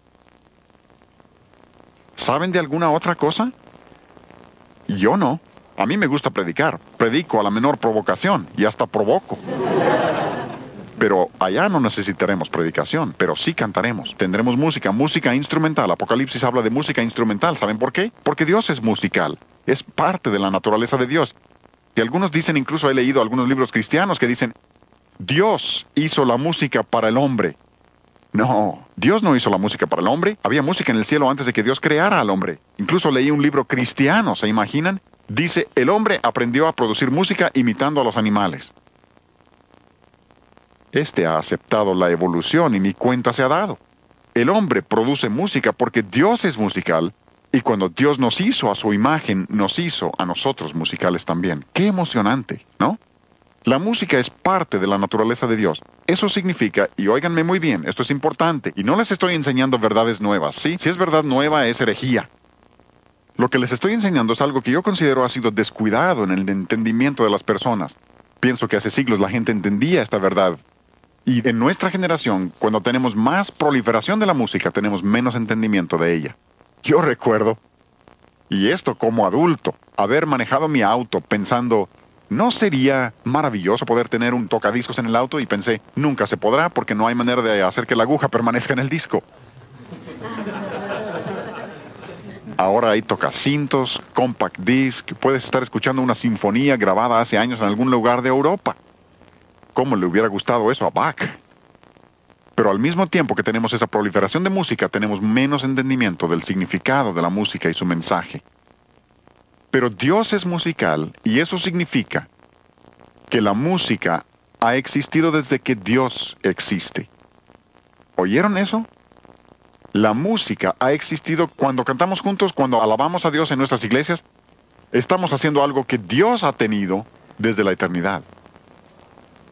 ¿Saben de alguna otra cosa? Yo no. A mí me gusta predicar. Predico a la menor provocación y hasta provoco. Pero allá no necesitaremos predicación, pero sí cantaremos. Tendremos música, música instrumental. Apocalipsis habla de música instrumental. ¿Saben por qué? Porque Dios es musical. Es parte de la naturaleza de Dios. Y algunos dicen, incluso he leído algunos libros cristianos que dicen, Dios hizo la música para el hombre. No, Dios no hizo la música para el hombre. Había música en el cielo antes de que Dios creara al hombre. Incluso leí un libro cristiano, ¿se imaginan? Dice, el hombre aprendió a producir música imitando a los animales. Este ha aceptado la evolución y ni cuenta se ha dado. El hombre produce música porque Dios es musical, y cuando Dios nos hizo a su imagen, nos hizo a nosotros musicales también. ¡Qué emocionante!, ¿no? La música es parte de la naturaleza de Dios. Eso significa, y óiganme muy bien, esto es importante, y no les estoy enseñando verdades nuevas, ¿sí? Si es verdad nueva, es herejía. Lo que les estoy enseñando es algo que yo considero ha sido descuidado en el entendimiento de las personas. Pienso que hace siglos la gente entendía esta verdad. Y en nuestra generación, cuando tenemos más proliferación de la música, tenemos menos entendimiento de ella. Yo recuerdo, y esto como adulto, haber manejado mi auto pensando, ¿no sería maravilloso poder tener un tocadiscos en el auto? Y pensé, nunca se podrá porque no hay manera de hacer que la aguja permanezca en el disco. Ahora hay tocacintos, compact disc, puedes estar escuchando una sinfonía grabada hace años en algún lugar de Europa. ¿Cómo le hubiera gustado eso a Bach? Pero al mismo tiempo que tenemos esa proliferación de música, tenemos menos entendimiento del significado de la música y su mensaje. Pero Dios es musical y eso significa que la música ha existido desde que Dios existe. ¿Oyeron eso? La música ha existido cuando cantamos juntos, cuando alabamos a Dios en nuestras iglesias. Estamos haciendo algo que Dios ha tenido desde la eternidad.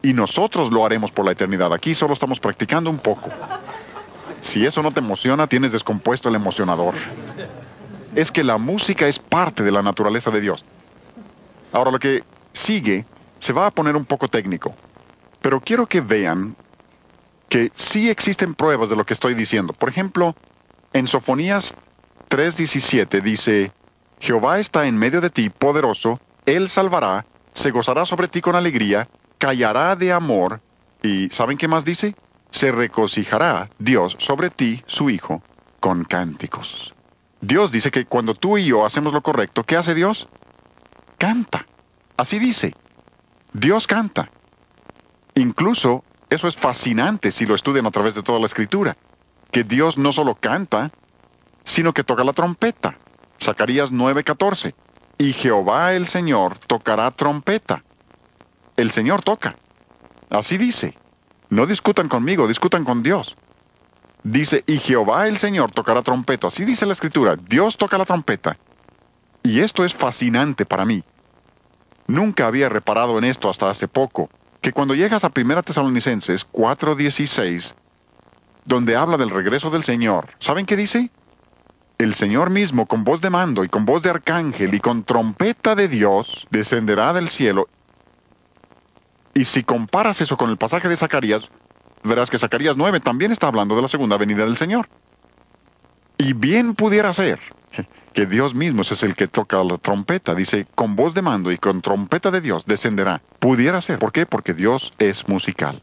Y nosotros lo haremos por la eternidad. Aquí solo estamos practicando un poco. Si eso no te emociona, tienes descompuesto el emocionador. Es que la música es parte de la naturaleza de Dios. Ahora lo que sigue se va a poner un poco técnico. Pero quiero que vean que sí existen pruebas de lo que estoy diciendo. Por ejemplo, en Sofonías 3:17 dice: Jehová está en medio de ti, poderoso, Él salvará, se gozará sobre ti con alegría, callará de amor, y ¿saben qué más dice? Se regocijará Dios sobre ti, su Hijo, con cánticos. Dios dice que cuando tú y yo hacemos lo correcto, ¿qué hace Dios? Canta. Así dice. Dios canta. Incluso, eso es fascinante si lo estudian a través de toda la Escritura, que Dios no solo canta, sino que toca la trompeta. Zacarías 9:14. Y Jehová el Señor tocará trompeta. El Señor toca. Así dice. No discutan conmigo, discutan con Dios. Dice, y Jehová el Señor tocará trompeta. Así dice la Escritura. Dios toca la trompeta. Y esto es fascinante para mí. Nunca había reparado en esto hasta hace poco, que cuando llegas a 1 Tesalonicenses 4:16, donde habla del regreso del Señor, ¿saben qué dice? El Señor mismo, con voz de mando y con voz de arcángel y con trompeta de Dios, descenderá del cielo. Y si comparas eso con el pasaje de Zacarías, verás que Zacarías 9 también está hablando de la segunda venida del Señor. Y bien pudiera ser que Dios mismo es el que toca la trompeta. Dice, con voz de mando y con trompeta de Dios descenderá. Pudiera ser. ¿Por qué? Porque Dios es musical.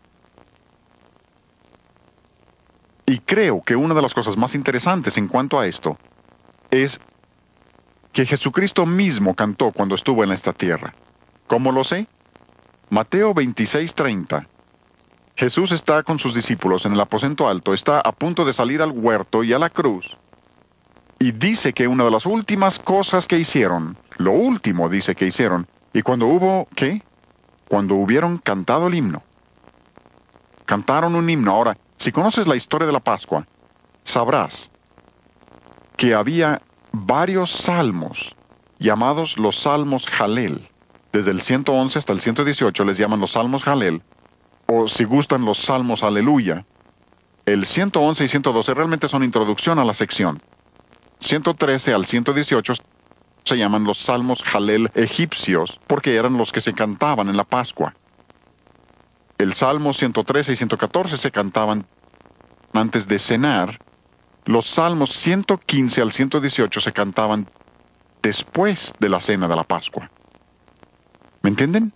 Y creo que una de las cosas más interesantes en cuanto a esto es que Jesucristo mismo cantó cuando estuvo en esta tierra. ¿Cómo lo sé? Mateo 26:30. Jesús está con sus discípulos en el aposento alto, está a punto de salir al huerto y a la cruz. Y dice que una de las últimas cosas que hicieron, lo último dice que hicieron, y cuando hubo, ¿qué? Cuando hubieron cantado el himno. Cantaron un himno. Ahora, si conoces la historia de la Pascua, sabrás que había varios salmos, llamados los salmos Jalel. Desde el 111 hasta el 118 les llaman los salmos Jalel, o si gustan los salmos Aleluya. El 111 y 112 realmente son introducción a la sección. 113 al 118 se llaman los salmos Jalel egipcios, porque eran los que se cantaban en la Pascua. El salmo 113 y 114 se cantaban antes de cenar. Los salmos 115 al 118 se cantaban después de la cena de la Pascua. ¿Me entienden?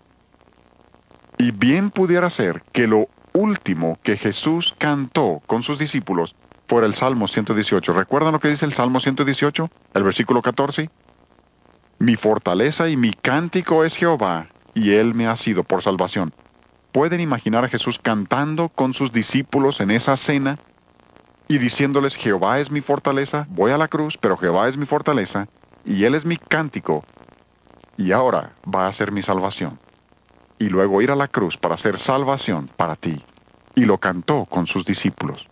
Y bien pudiera ser que lo último que Jesús cantó con sus discípulos fuera el Salmo 118. ¿Recuerdan lo que dice el Salmo 118? El versículo 14. Mi fortaleza y mi cántico es Jehová, y Él me ha sido por salvación. ¿Pueden imaginar a Jesús cantando con sus discípulos en esa cena y diciéndoles, Jehová es mi fortaleza, voy a la cruz, pero Jehová es mi fortaleza, y Él es mi cántico, y ahora va a ser mi salvación? Y luego ir a la cruz para hacer salvación para ti. Y lo cantó con sus discípulos.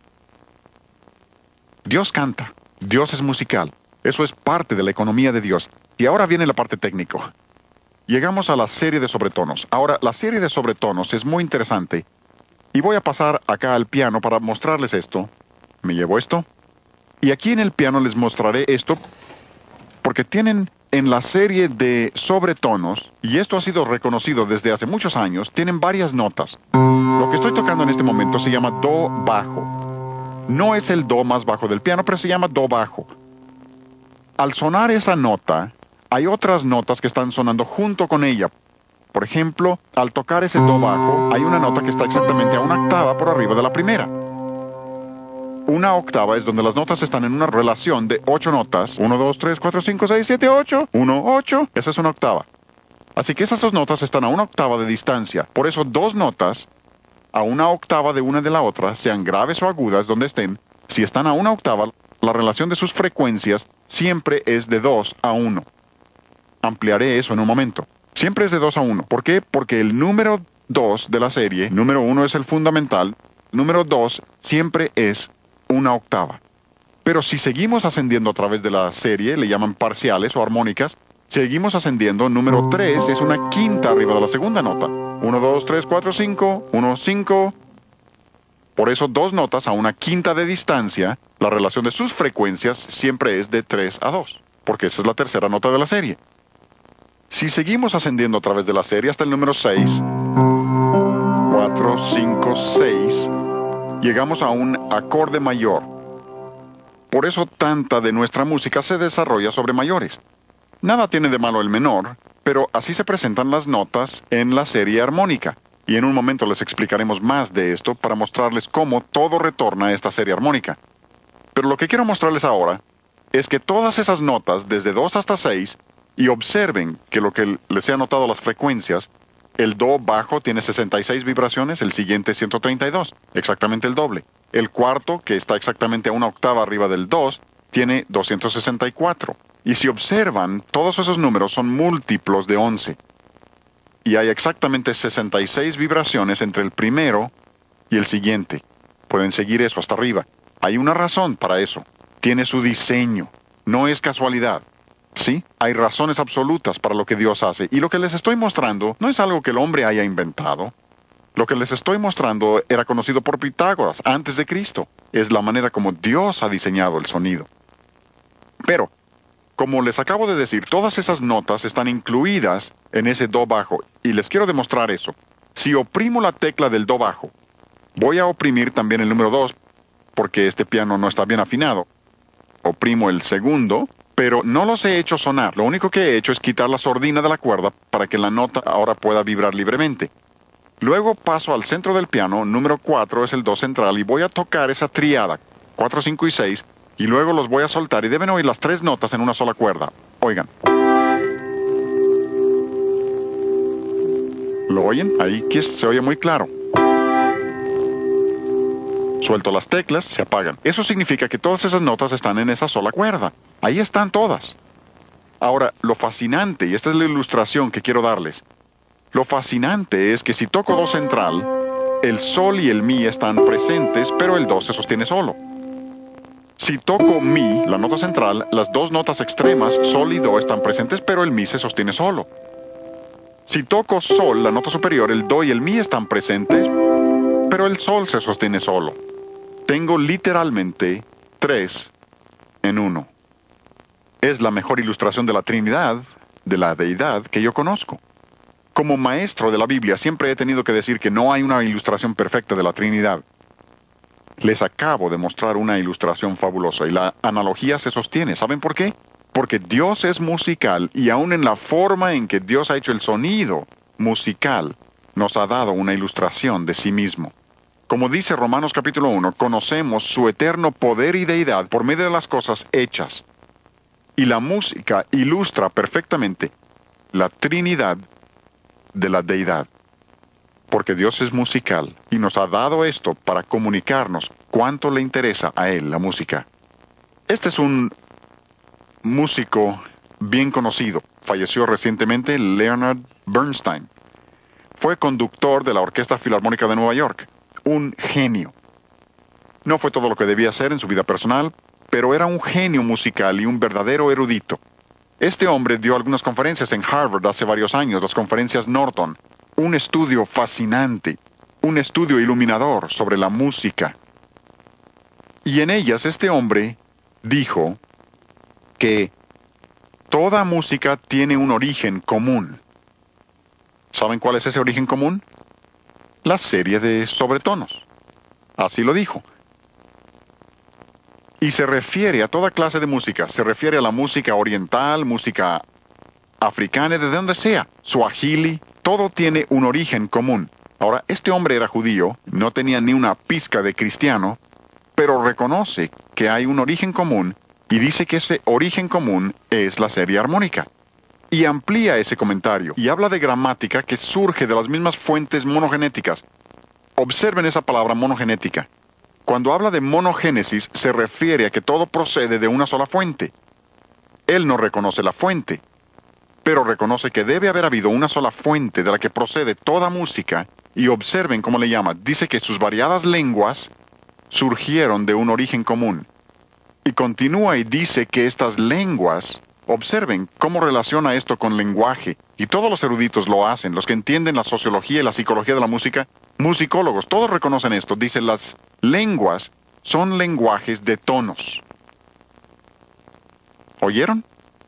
Dios canta. Dios es musical. Eso es parte de la economía de Dios. Y ahora viene la parte técnica. Llegamos a la serie de sobretonos. Ahora, la serie de sobretonos es muy interesante. Y voy a pasar acá al piano para mostrarles esto. Me llevo esto. Y aquí en el piano les mostraré esto, porque tienen en la serie de sobretonos, y esto ha sido reconocido desde hace muchos años, tienen varias notas. Lo que estoy tocando en este momento se llama do bajo. No es el do más bajo del piano, pero se llama do bajo. Al sonar esa nota, hay otras notas que están sonando junto con ella. Por ejemplo, al tocar ese do bajo, hay una nota que está exactamente a una octava por arriba de la primera. Una octava es donde las notas están en una relación de 8 notas. 1, 2, 3, 4, 5, 6, 7, 8. 1, 8. Esa es una octava. Así que esas dos notas están a una octava de distancia. Por eso dos notas a una octava de una de la otra, sean graves o agudas, donde estén, si están a una octava, la relación de sus frecuencias siempre es de 2 a 1. Ampliaré eso en un momento. Siempre es de 2 a 1. ¿Por qué? Porque el número 2 de la serie, número 1 es el fundamental, número 2 siempre es una octava. Pero si seguimos ascendiendo a través de la serie, le llaman parciales o armónicas, Seguimos ascendiendo, número 3 es una quinta arriba de la segunda nota. 1, 2, 3, 4, 5, 1, 5. Por eso 2 notas a una quinta de distancia, la relación de sus frecuencias siempre es de 3 a 2, porque esa es la tercera nota de la serie. Si seguimos ascendiendo a través de la serie hasta el número 6, 4, 5, 6, llegamos a un acorde mayor. Por eso tanta de nuestra música se desarrolla sobre mayores. Nada tiene de malo el menor, pero así se presentan las notas en la serie armónica. Y en un momento les explicaremos más de esto para mostrarles cómo todo retorna a esta serie armónica. Pero lo que quiero mostrarles ahora es que todas esas notas, desde 2 hasta 6, y observen que lo que les he anotado las frecuencias, el do bajo tiene 66 vibraciones, el siguiente 132, exactamente el doble. El cuarto, que está exactamente a una octava arriba del 2, tiene 264. Y si observan, todos esos números son múltiplos de 11. Y hay exactamente 66 vibraciones entre el primero y el siguiente. Pueden seguir eso hasta arriba. Hay una razón para eso. Tiene su diseño. No es casualidad. Sí, hay razones absolutas para lo que Dios hace. Y lo que les estoy mostrando no es algo que el hombre haya inventado. Lo que les estoy mostrando era conocido por Pitágoras antes de Cristo. Es la manera como Dios ha diseñado el sonido. Pero, como les acabo de decir, todas esas notas están incluidas en ese do bajo, y les quiero demostrar eso. Si oprimo la tecla del do bajo, voy a oprimir también el número 2, porque este piano no está bien afinado. Oprimo el segundo, pero no los he hecho sonar. Lo único que he hecho es quitar la sordina de la cuerda para que la nota ahora pueda vibrar libremente. Luego paso al centro del piano, número 4 es el do central, y voy a tocar esa triada, 4, 5 y 6, y luego los voy a soltar, y deben oír las 3 notas en una sola cuerda. Oigan. ¿Lo oyen? Ahí que se oye muy claro. Suelto las teclas, se apagan. Eso significa que todas esas notas están en esa sola cuerda. Ahí están todas. Ahora, lo fascinante, y esta es la ilustración que quiero darles, lo fascinante es que si toco do central, el sol y el mi están presentes, pero el do se sostiene solo. Si toco mi, la nota central, las 2 notas extremas, sol y do, están presentes, pero el mi se sostiene solo. Si toco sol, la nota superior, el do y el mi están presentes, pero el sol se sostiene solo. Tengo literalmente 3 en 1. Es la mejor ilustración de la Trinidad, de la deidad, que yo conozco. Como maestro de la Biblia siempre he tenido que decir que no hay una ilustración perfecta de la Trinidad. Les acabo de mostrar una ilustración fabulosa y la analogía se sostiene. ¿Saben por qué? Porque Dios es musical y aún en la forma en que Dios ha hecho el sonido musical, nos ha dado una ilustración de sí mismo. Como dice Romanos capítulo 1, conocemos su eterno poder y deidad por medio de las cosas hechas. Y la música ilustra perfectamente la Trinidad de la deidad. Porque Dios es musical y nos ha dado esto para comunicarnos cuánto le interesa a Él la música. Este es un músico bien conocido. Falleció recientemente, Leonard Bernstein. Fue conductor de la Orquesta Filarmónica de Nueva York. Un genio. No fue todo lo que debía ser en su vida personal, pero era un genio musical y un verdadero erudito. Este hombre dio algunas conferencias en Harvard hace varios años, las conferencias Norton. Un estudio fascinante, un estudio iluminador sobre la música. Y en ellas este hombre dijo que toda música tiene un origen común. ¿Saben cuál es ese origen común? La serie de sobretonos. Así lo dijo. Y se refiere a toda clase de música. Se refiere a la música oriental, música africana, de donde sea. Suajili, todo tiene un origen común. Ahora, este hombre era judío, no tenía ni una pizca de cristiano, pero reconoce que hay un origen común y dice que ese origen común es la serie armónica. Y amplía ese comentario y habla de gramática que surge de las mismas fuentes monogenéticas. Observen esa palabra monogenética. Cuando habla de monogénesis se refiere a que todo procede de una sola fuente. Él no reconoce la fuente, pero reconoce que debe haber habido una sola fuente de la que procede toda música, y observen cómo le llama. Dice que sus variadas lenguas surgieron de un origen común. Y continúa y dice que estas lenguas Observen cómo relaciona esto con lenguaje, y todos los eruditos lo hacen, los que entienden la sociología y la psicología de la música, musicólogos, todos reconocen esto. Dicen, las lenguas son lenguajes de tonos. ¿Oyeron?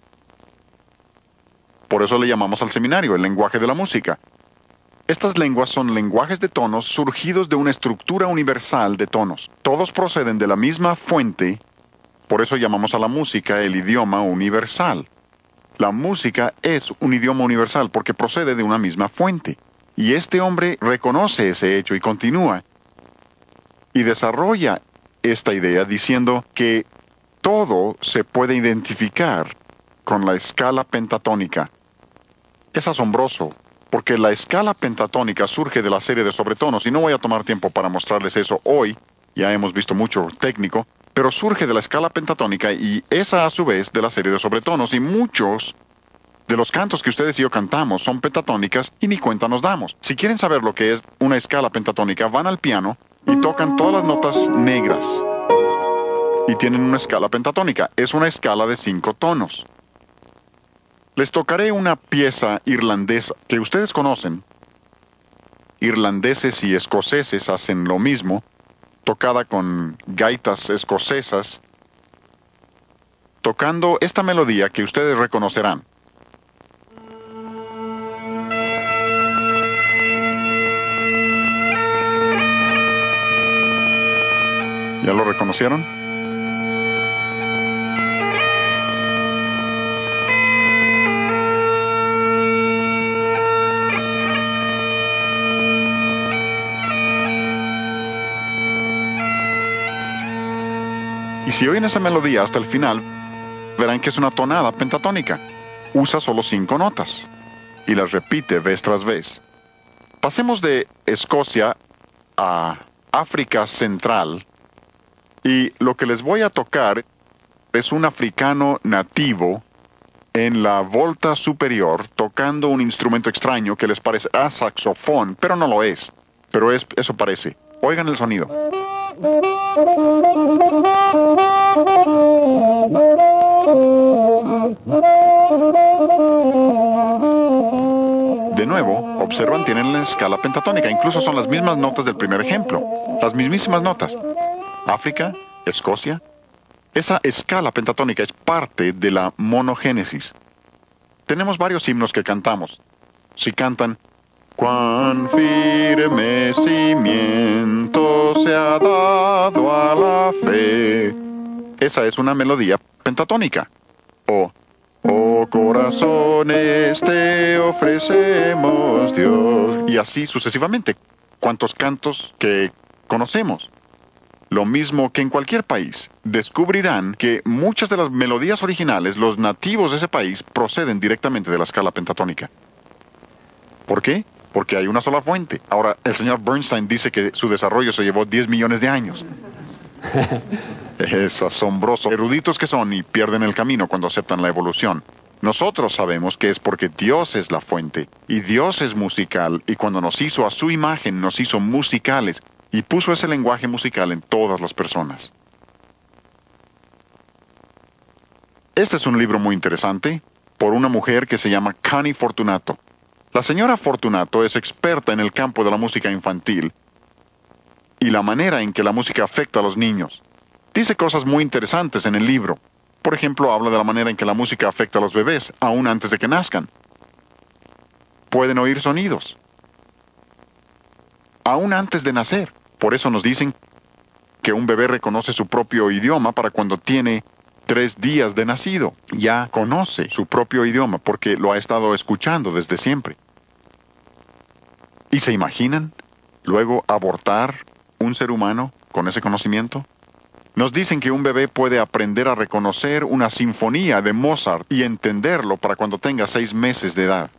Por eso le llamamos al seminario el lenguaje de la música. Estas lenguas son lenguajes de tonos surgidos de una estructura universal de tonos. Todos proceden de la misma fuente. Por eso llamamos a la música el idioma universal. La música es un idioma universal porque procede de una misma fuente. Y este hombre reconoce ese hecho y continúa. Y desarrolla esta idea diciendo que todo se puede identificar con la escala pentatónica. Es asombroso, porque la escala pentatónica surge de la serie de sobretonos, y no voy a tomar tiempo para mostrarles eso hoy, ya hemos visto mucho técnico, pero surge de la escala pentatónica y esa a su vez de la serie de sobretonos, y muchos de los cantos que ustedes y yo cantamos son pentatónicas y ni cuenta nos damos. Si quieren saber lo que es una escala pentatónica, van al piano y tocan todas las notas negras y tienen una escala pentatónica. Es una escala de 5 tonos. Les tocaré una pieza irlandesa que ustedes conocen. Irlandeses y escoceses hacen lo mismo, tocada con gaitas escocesas, tocando esta melodía que ustedes reconocerán. ¿Ya lo reconocieron? Y si oyen esa melodía hasta el final, verán que es una tonada pentatónica. Usa solo 5 notas y las repite vez tras vez. Pasemos de Escocia a África Central, y lo que les voy a tocar es un africano nativo en la volta superior tocando un instrumento extraño que les parece a saxofón, pero no lo es. Pero eso parece. Oigan el sonido. De nuevo, observan, tienen la escala pentatónica. Incluso son las mismas notas del primer ejemplo. Las mismísimas notas. África, Escocia. Esa escala pentatónica es parte de la monogénesis. Tenemos varios himnos que cantamos. Si cantan, cuán firme cimiento se ha dado a la fe. Esa es una melodía pentatónica. O, oh corazones te ofrecemos Dios. Y así sucesivamente. ¿Cuántos cantos que conocemos? Lo mismo que en cualquier país, descubrirán que muchas de las melodías originales, los nativos de ese país, proceden directamente de la escala pentatónica. ¿Por qué? Porque hay una sola fuente. Ahora, el señor Bernstein dice que su desarrollo se llevó 10 millones de años. Es asombroso. Eruditos que son y pierden el camino cuando aceptan la evolución. Nosotros sabemos que es porque Dios es la fuente, y Dios es musical, y cuando nos hizo a su imagen, nos hizo musicales, y puso ese lenguaje musical en todas las personas. Este es un libro muy interesante, por una mujer que se llama Connie Fortunato. La señora Fortunato es experta en el campo de la música infantil y la manera en que la música afecta a los niños. Dice cosas muy interesantes en el libro. Por ejemplo, habla de la manera en que la música afecta a los bebés, aún antes de que nazcan. Pueden oír sonidos, aún antes de nacer. Por eso nos dicen que un bebé reconoce su propio idioma para cuando tiene 3 días de nacido. Ya conoce su propio idioma porque lo ha estado escuchando desde siempre. ¿Y se imaginan luego abortar un ser humano con ese conocimiento? Nos dicen que un bebé puede aprender a reconocer una sinfonía de Mozart y entenderlo para cuando tenga 6 meses de edad.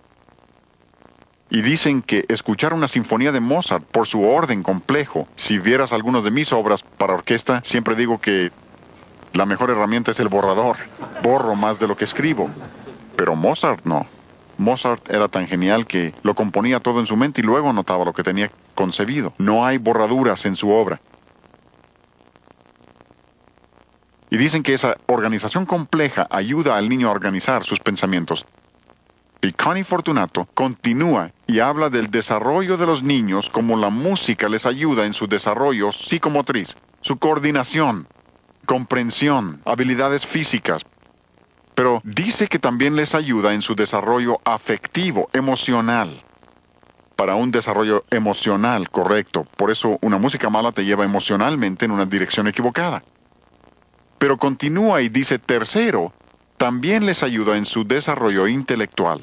Y dicen que escuchar una sinfonía de Mozart por su orden complejo, si vieras algunas de mis obras para orquesta, siempre digo que la mejor herramienta es el borrador. Borro más de lo que escribo. Pero Mozart no. Mozart era tan genial que lo componía todo en su mente y luego anotaba lo que tenía concebido. No hay borraduras en su obra. Y dicen que esa organización compleja ayuda al niño a organizar sus pensamientos. Y Connie Fortunato continúa y habla del desarrollo de los niños como la música les ayuda en su desarrollo psicomotriz, su coordinación, comprensión, habilidades físicas. Pero dice que también les ayuda en su desarrollo afectivo, emocional. Para un desarrollo emocional correcto. Por eso una música mala te lleva emocionalmente en una dirección equivocada. Pero continúa y dice, tercero, también les ayuda en su desarrollo intelectual.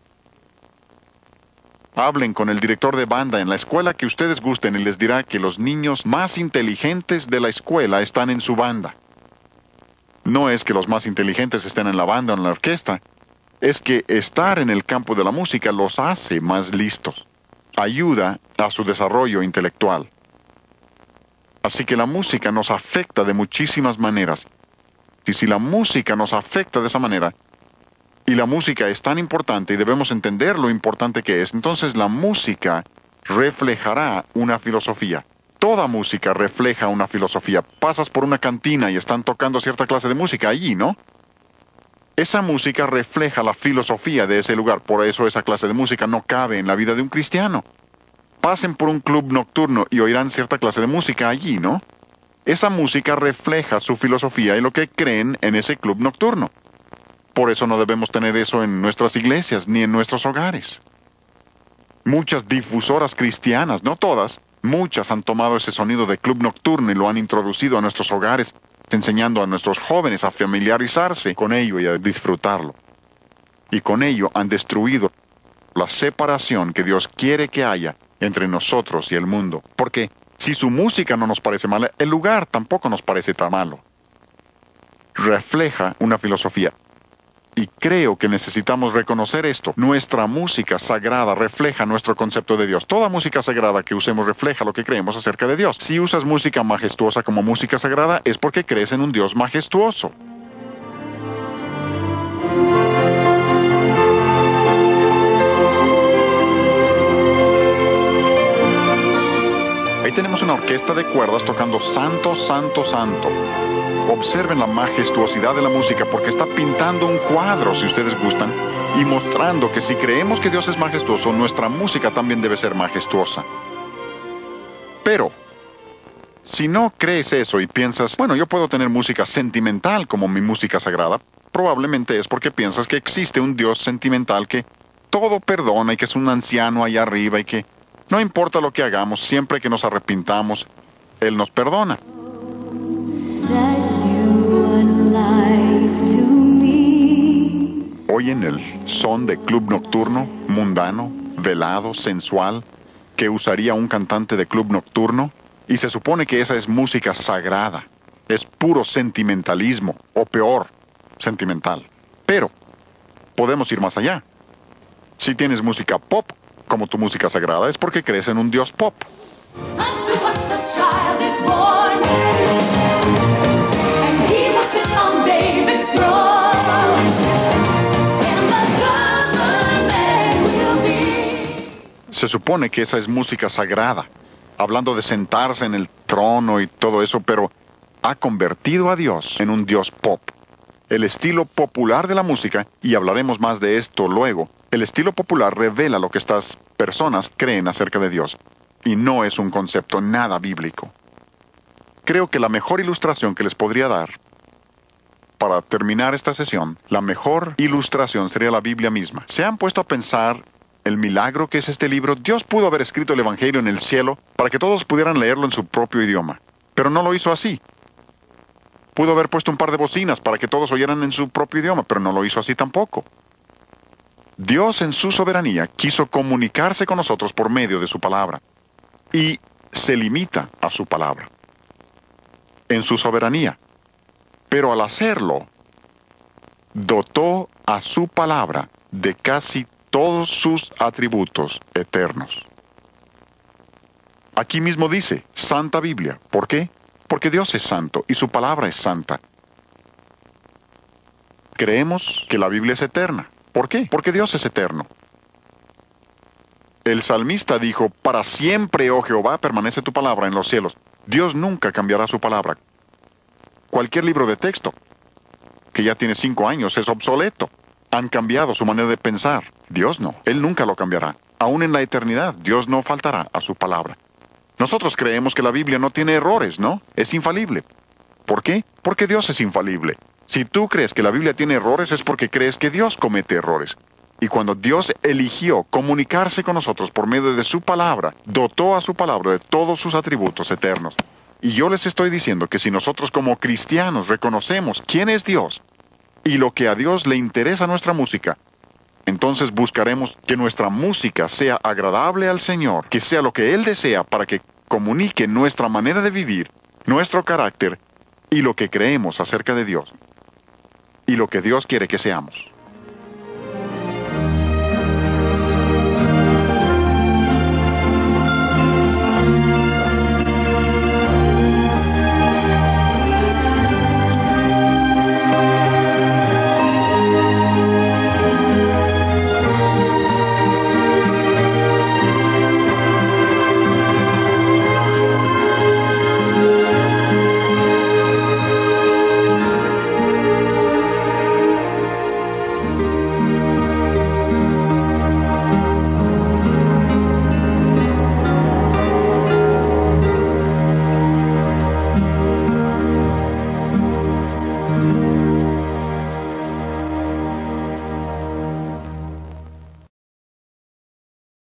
Hablen con el director de banda en la escuela que ustedes gusten y les dirá que los niños más inteligentes de la escuela están en su banda. No es que los más inteligentes estén en la banda o en la orquesta, es que estar en el campo de la música los hace más listos. Ayuda a su desarrollo intelectual. Así que la música nos afecta de muchísimas maneras. Y si la música nos afecta de esa manera, y la música es tan importante y debemos entender lo importante que es, entonces la música reflejará una filosofía. Toda música refleja una filosofía. Pasas por una cantina y están tocando cierta clase de música allí, ¿no? Esa música refleja la filosofía de ese lugar, por eso esa clase de música no cabe en la vida de un cristiano. Pasen por un club nocturno y oirán cierta clase de música allí, ¿no? Esa música refleja su filosofía y lo que creen en ese club nocturno. Por eso no debemos tener eso en nuestras iglesias ni en nuestros hogares. Muchas difusoras cristianas, no todas, muchas han tomado ese sonido de club nocturno y lo han introducido a nuestros hogares, enseñando a nuestros jóvenes a familiarizarse con ello y a disfrutarlo. Y con ello han destruido la separación que Dios quiere que haya entre nosotros y el mundo. Porque si su música no nos parece mala, el lugar tampoco nos parece tan malo. Refleja una filosofía. Y creo que necesitamos reconocer esto. Nuestra música sagrada refleja nuestro concepto de Dios. Toda música sagrada que usemos refleja lo que creemos acerca de Dios. Si usas música majestuosa como música sagrada, es porque crees en un Dios majestuoso. Ahí tenemos una orquesta de cuerdas tocando Santo, Santo, Santo. Observen la majestuosidad de la música porque está pintando un cuadro, si ustedes gustan, y mostrando que si creemos que Dios es majestuoso, nuestra música también debe ser majestuosa. Pero, si no crees eso y piensas, bueno, yo puedo tener música sentimental como mi música sagrada, probablemente es porque piensas que existe un Dios sentimental que todo perdona y que es un anciano allá arriba y que no importa lo que hagamos, siempre que nos arrepintamos, Él nos perdona. Oyen el son de club nocturno, mundano, velado, sensual, que usaría un cantante de club nocturno, y se supone que esa es música sagrada, es puro sentimentalismo, o peor, sentimental. Pero podemos ir más allá. Si tienes música pop como tu música sagrada, es porque crees en un Dios pop. Se supone que esa es música sagrada, hablando de sentarse en el trono y todo eso, pero ha convertido a Dios en un Dios pop. El estilo popular de la música, y hablaremos más de esto luego, el estilo popular revela lo que estas personas creen acerca de Dios, y no es un concepto nada bíblico. Creo que la mejor ilustración que les podría dar, para terminar esta sesión, la mejor ilustración sería la Biblia misma. ¿Se han puesto a pensar el milagro que es este libro? Dios pudo haber escrito el Evangelio en el cielo para que todos pudieran leerlo en su propio idioma, pero no lo hizo así. Pudo haber puesto un par de bocinas para que todos oyeran en su propio idioma, pero no lo hizo así tampoco. Dios en su soberanía quiso comunicarse con nosotros por medio de su palabra, y se limita a su palabra, en su soberanía. Pero al hacerlo, dotó a su palabra de casi todos sus atributos eternos. Aquí mismo dice, Santa Biblia. ¿Por qué? Porque Dios es santo y su palabra es santa. Creemos que la Biblia es eterna. ¿Por qué? Porque Dios es eterno. El salmista dijo, para siempre, oh Jehová, permanece tu palabra en los cielos. Dios nunca cambiará su palabra. Cualquier libro de texto que ya tiene 5 años es obsoleto. Han cambiado su manera de pensar. Dios no. Él nunca lo cambiará. Aún en la eternidad, Dios no faltará a su palabra. Nosotros creemos que la Biblia no tiene errores, ¿no? Es infalible. ¿Por qué? Porque Dios es infalible. Si tú crees que la Biblia tiene errores es porque crees que Dios comete errores. Y cuando Dios eligió comunicarse con nosotros por medio de su palabra, dotó a su palabra de todos sus atributos eternos. Y yo les estoy diciendo que si nosotros como cristianos reconocemos quién es Dios y lo que a Dios le interesa nuestra música, entonces buscaremos que nuestra música sea agradable al Señor, que sea lo que Él desea para que comunique nuestra manera de vivir, nuestro carácter y lo que creemos acerca de Dios y lo que Dios quiere que seamos.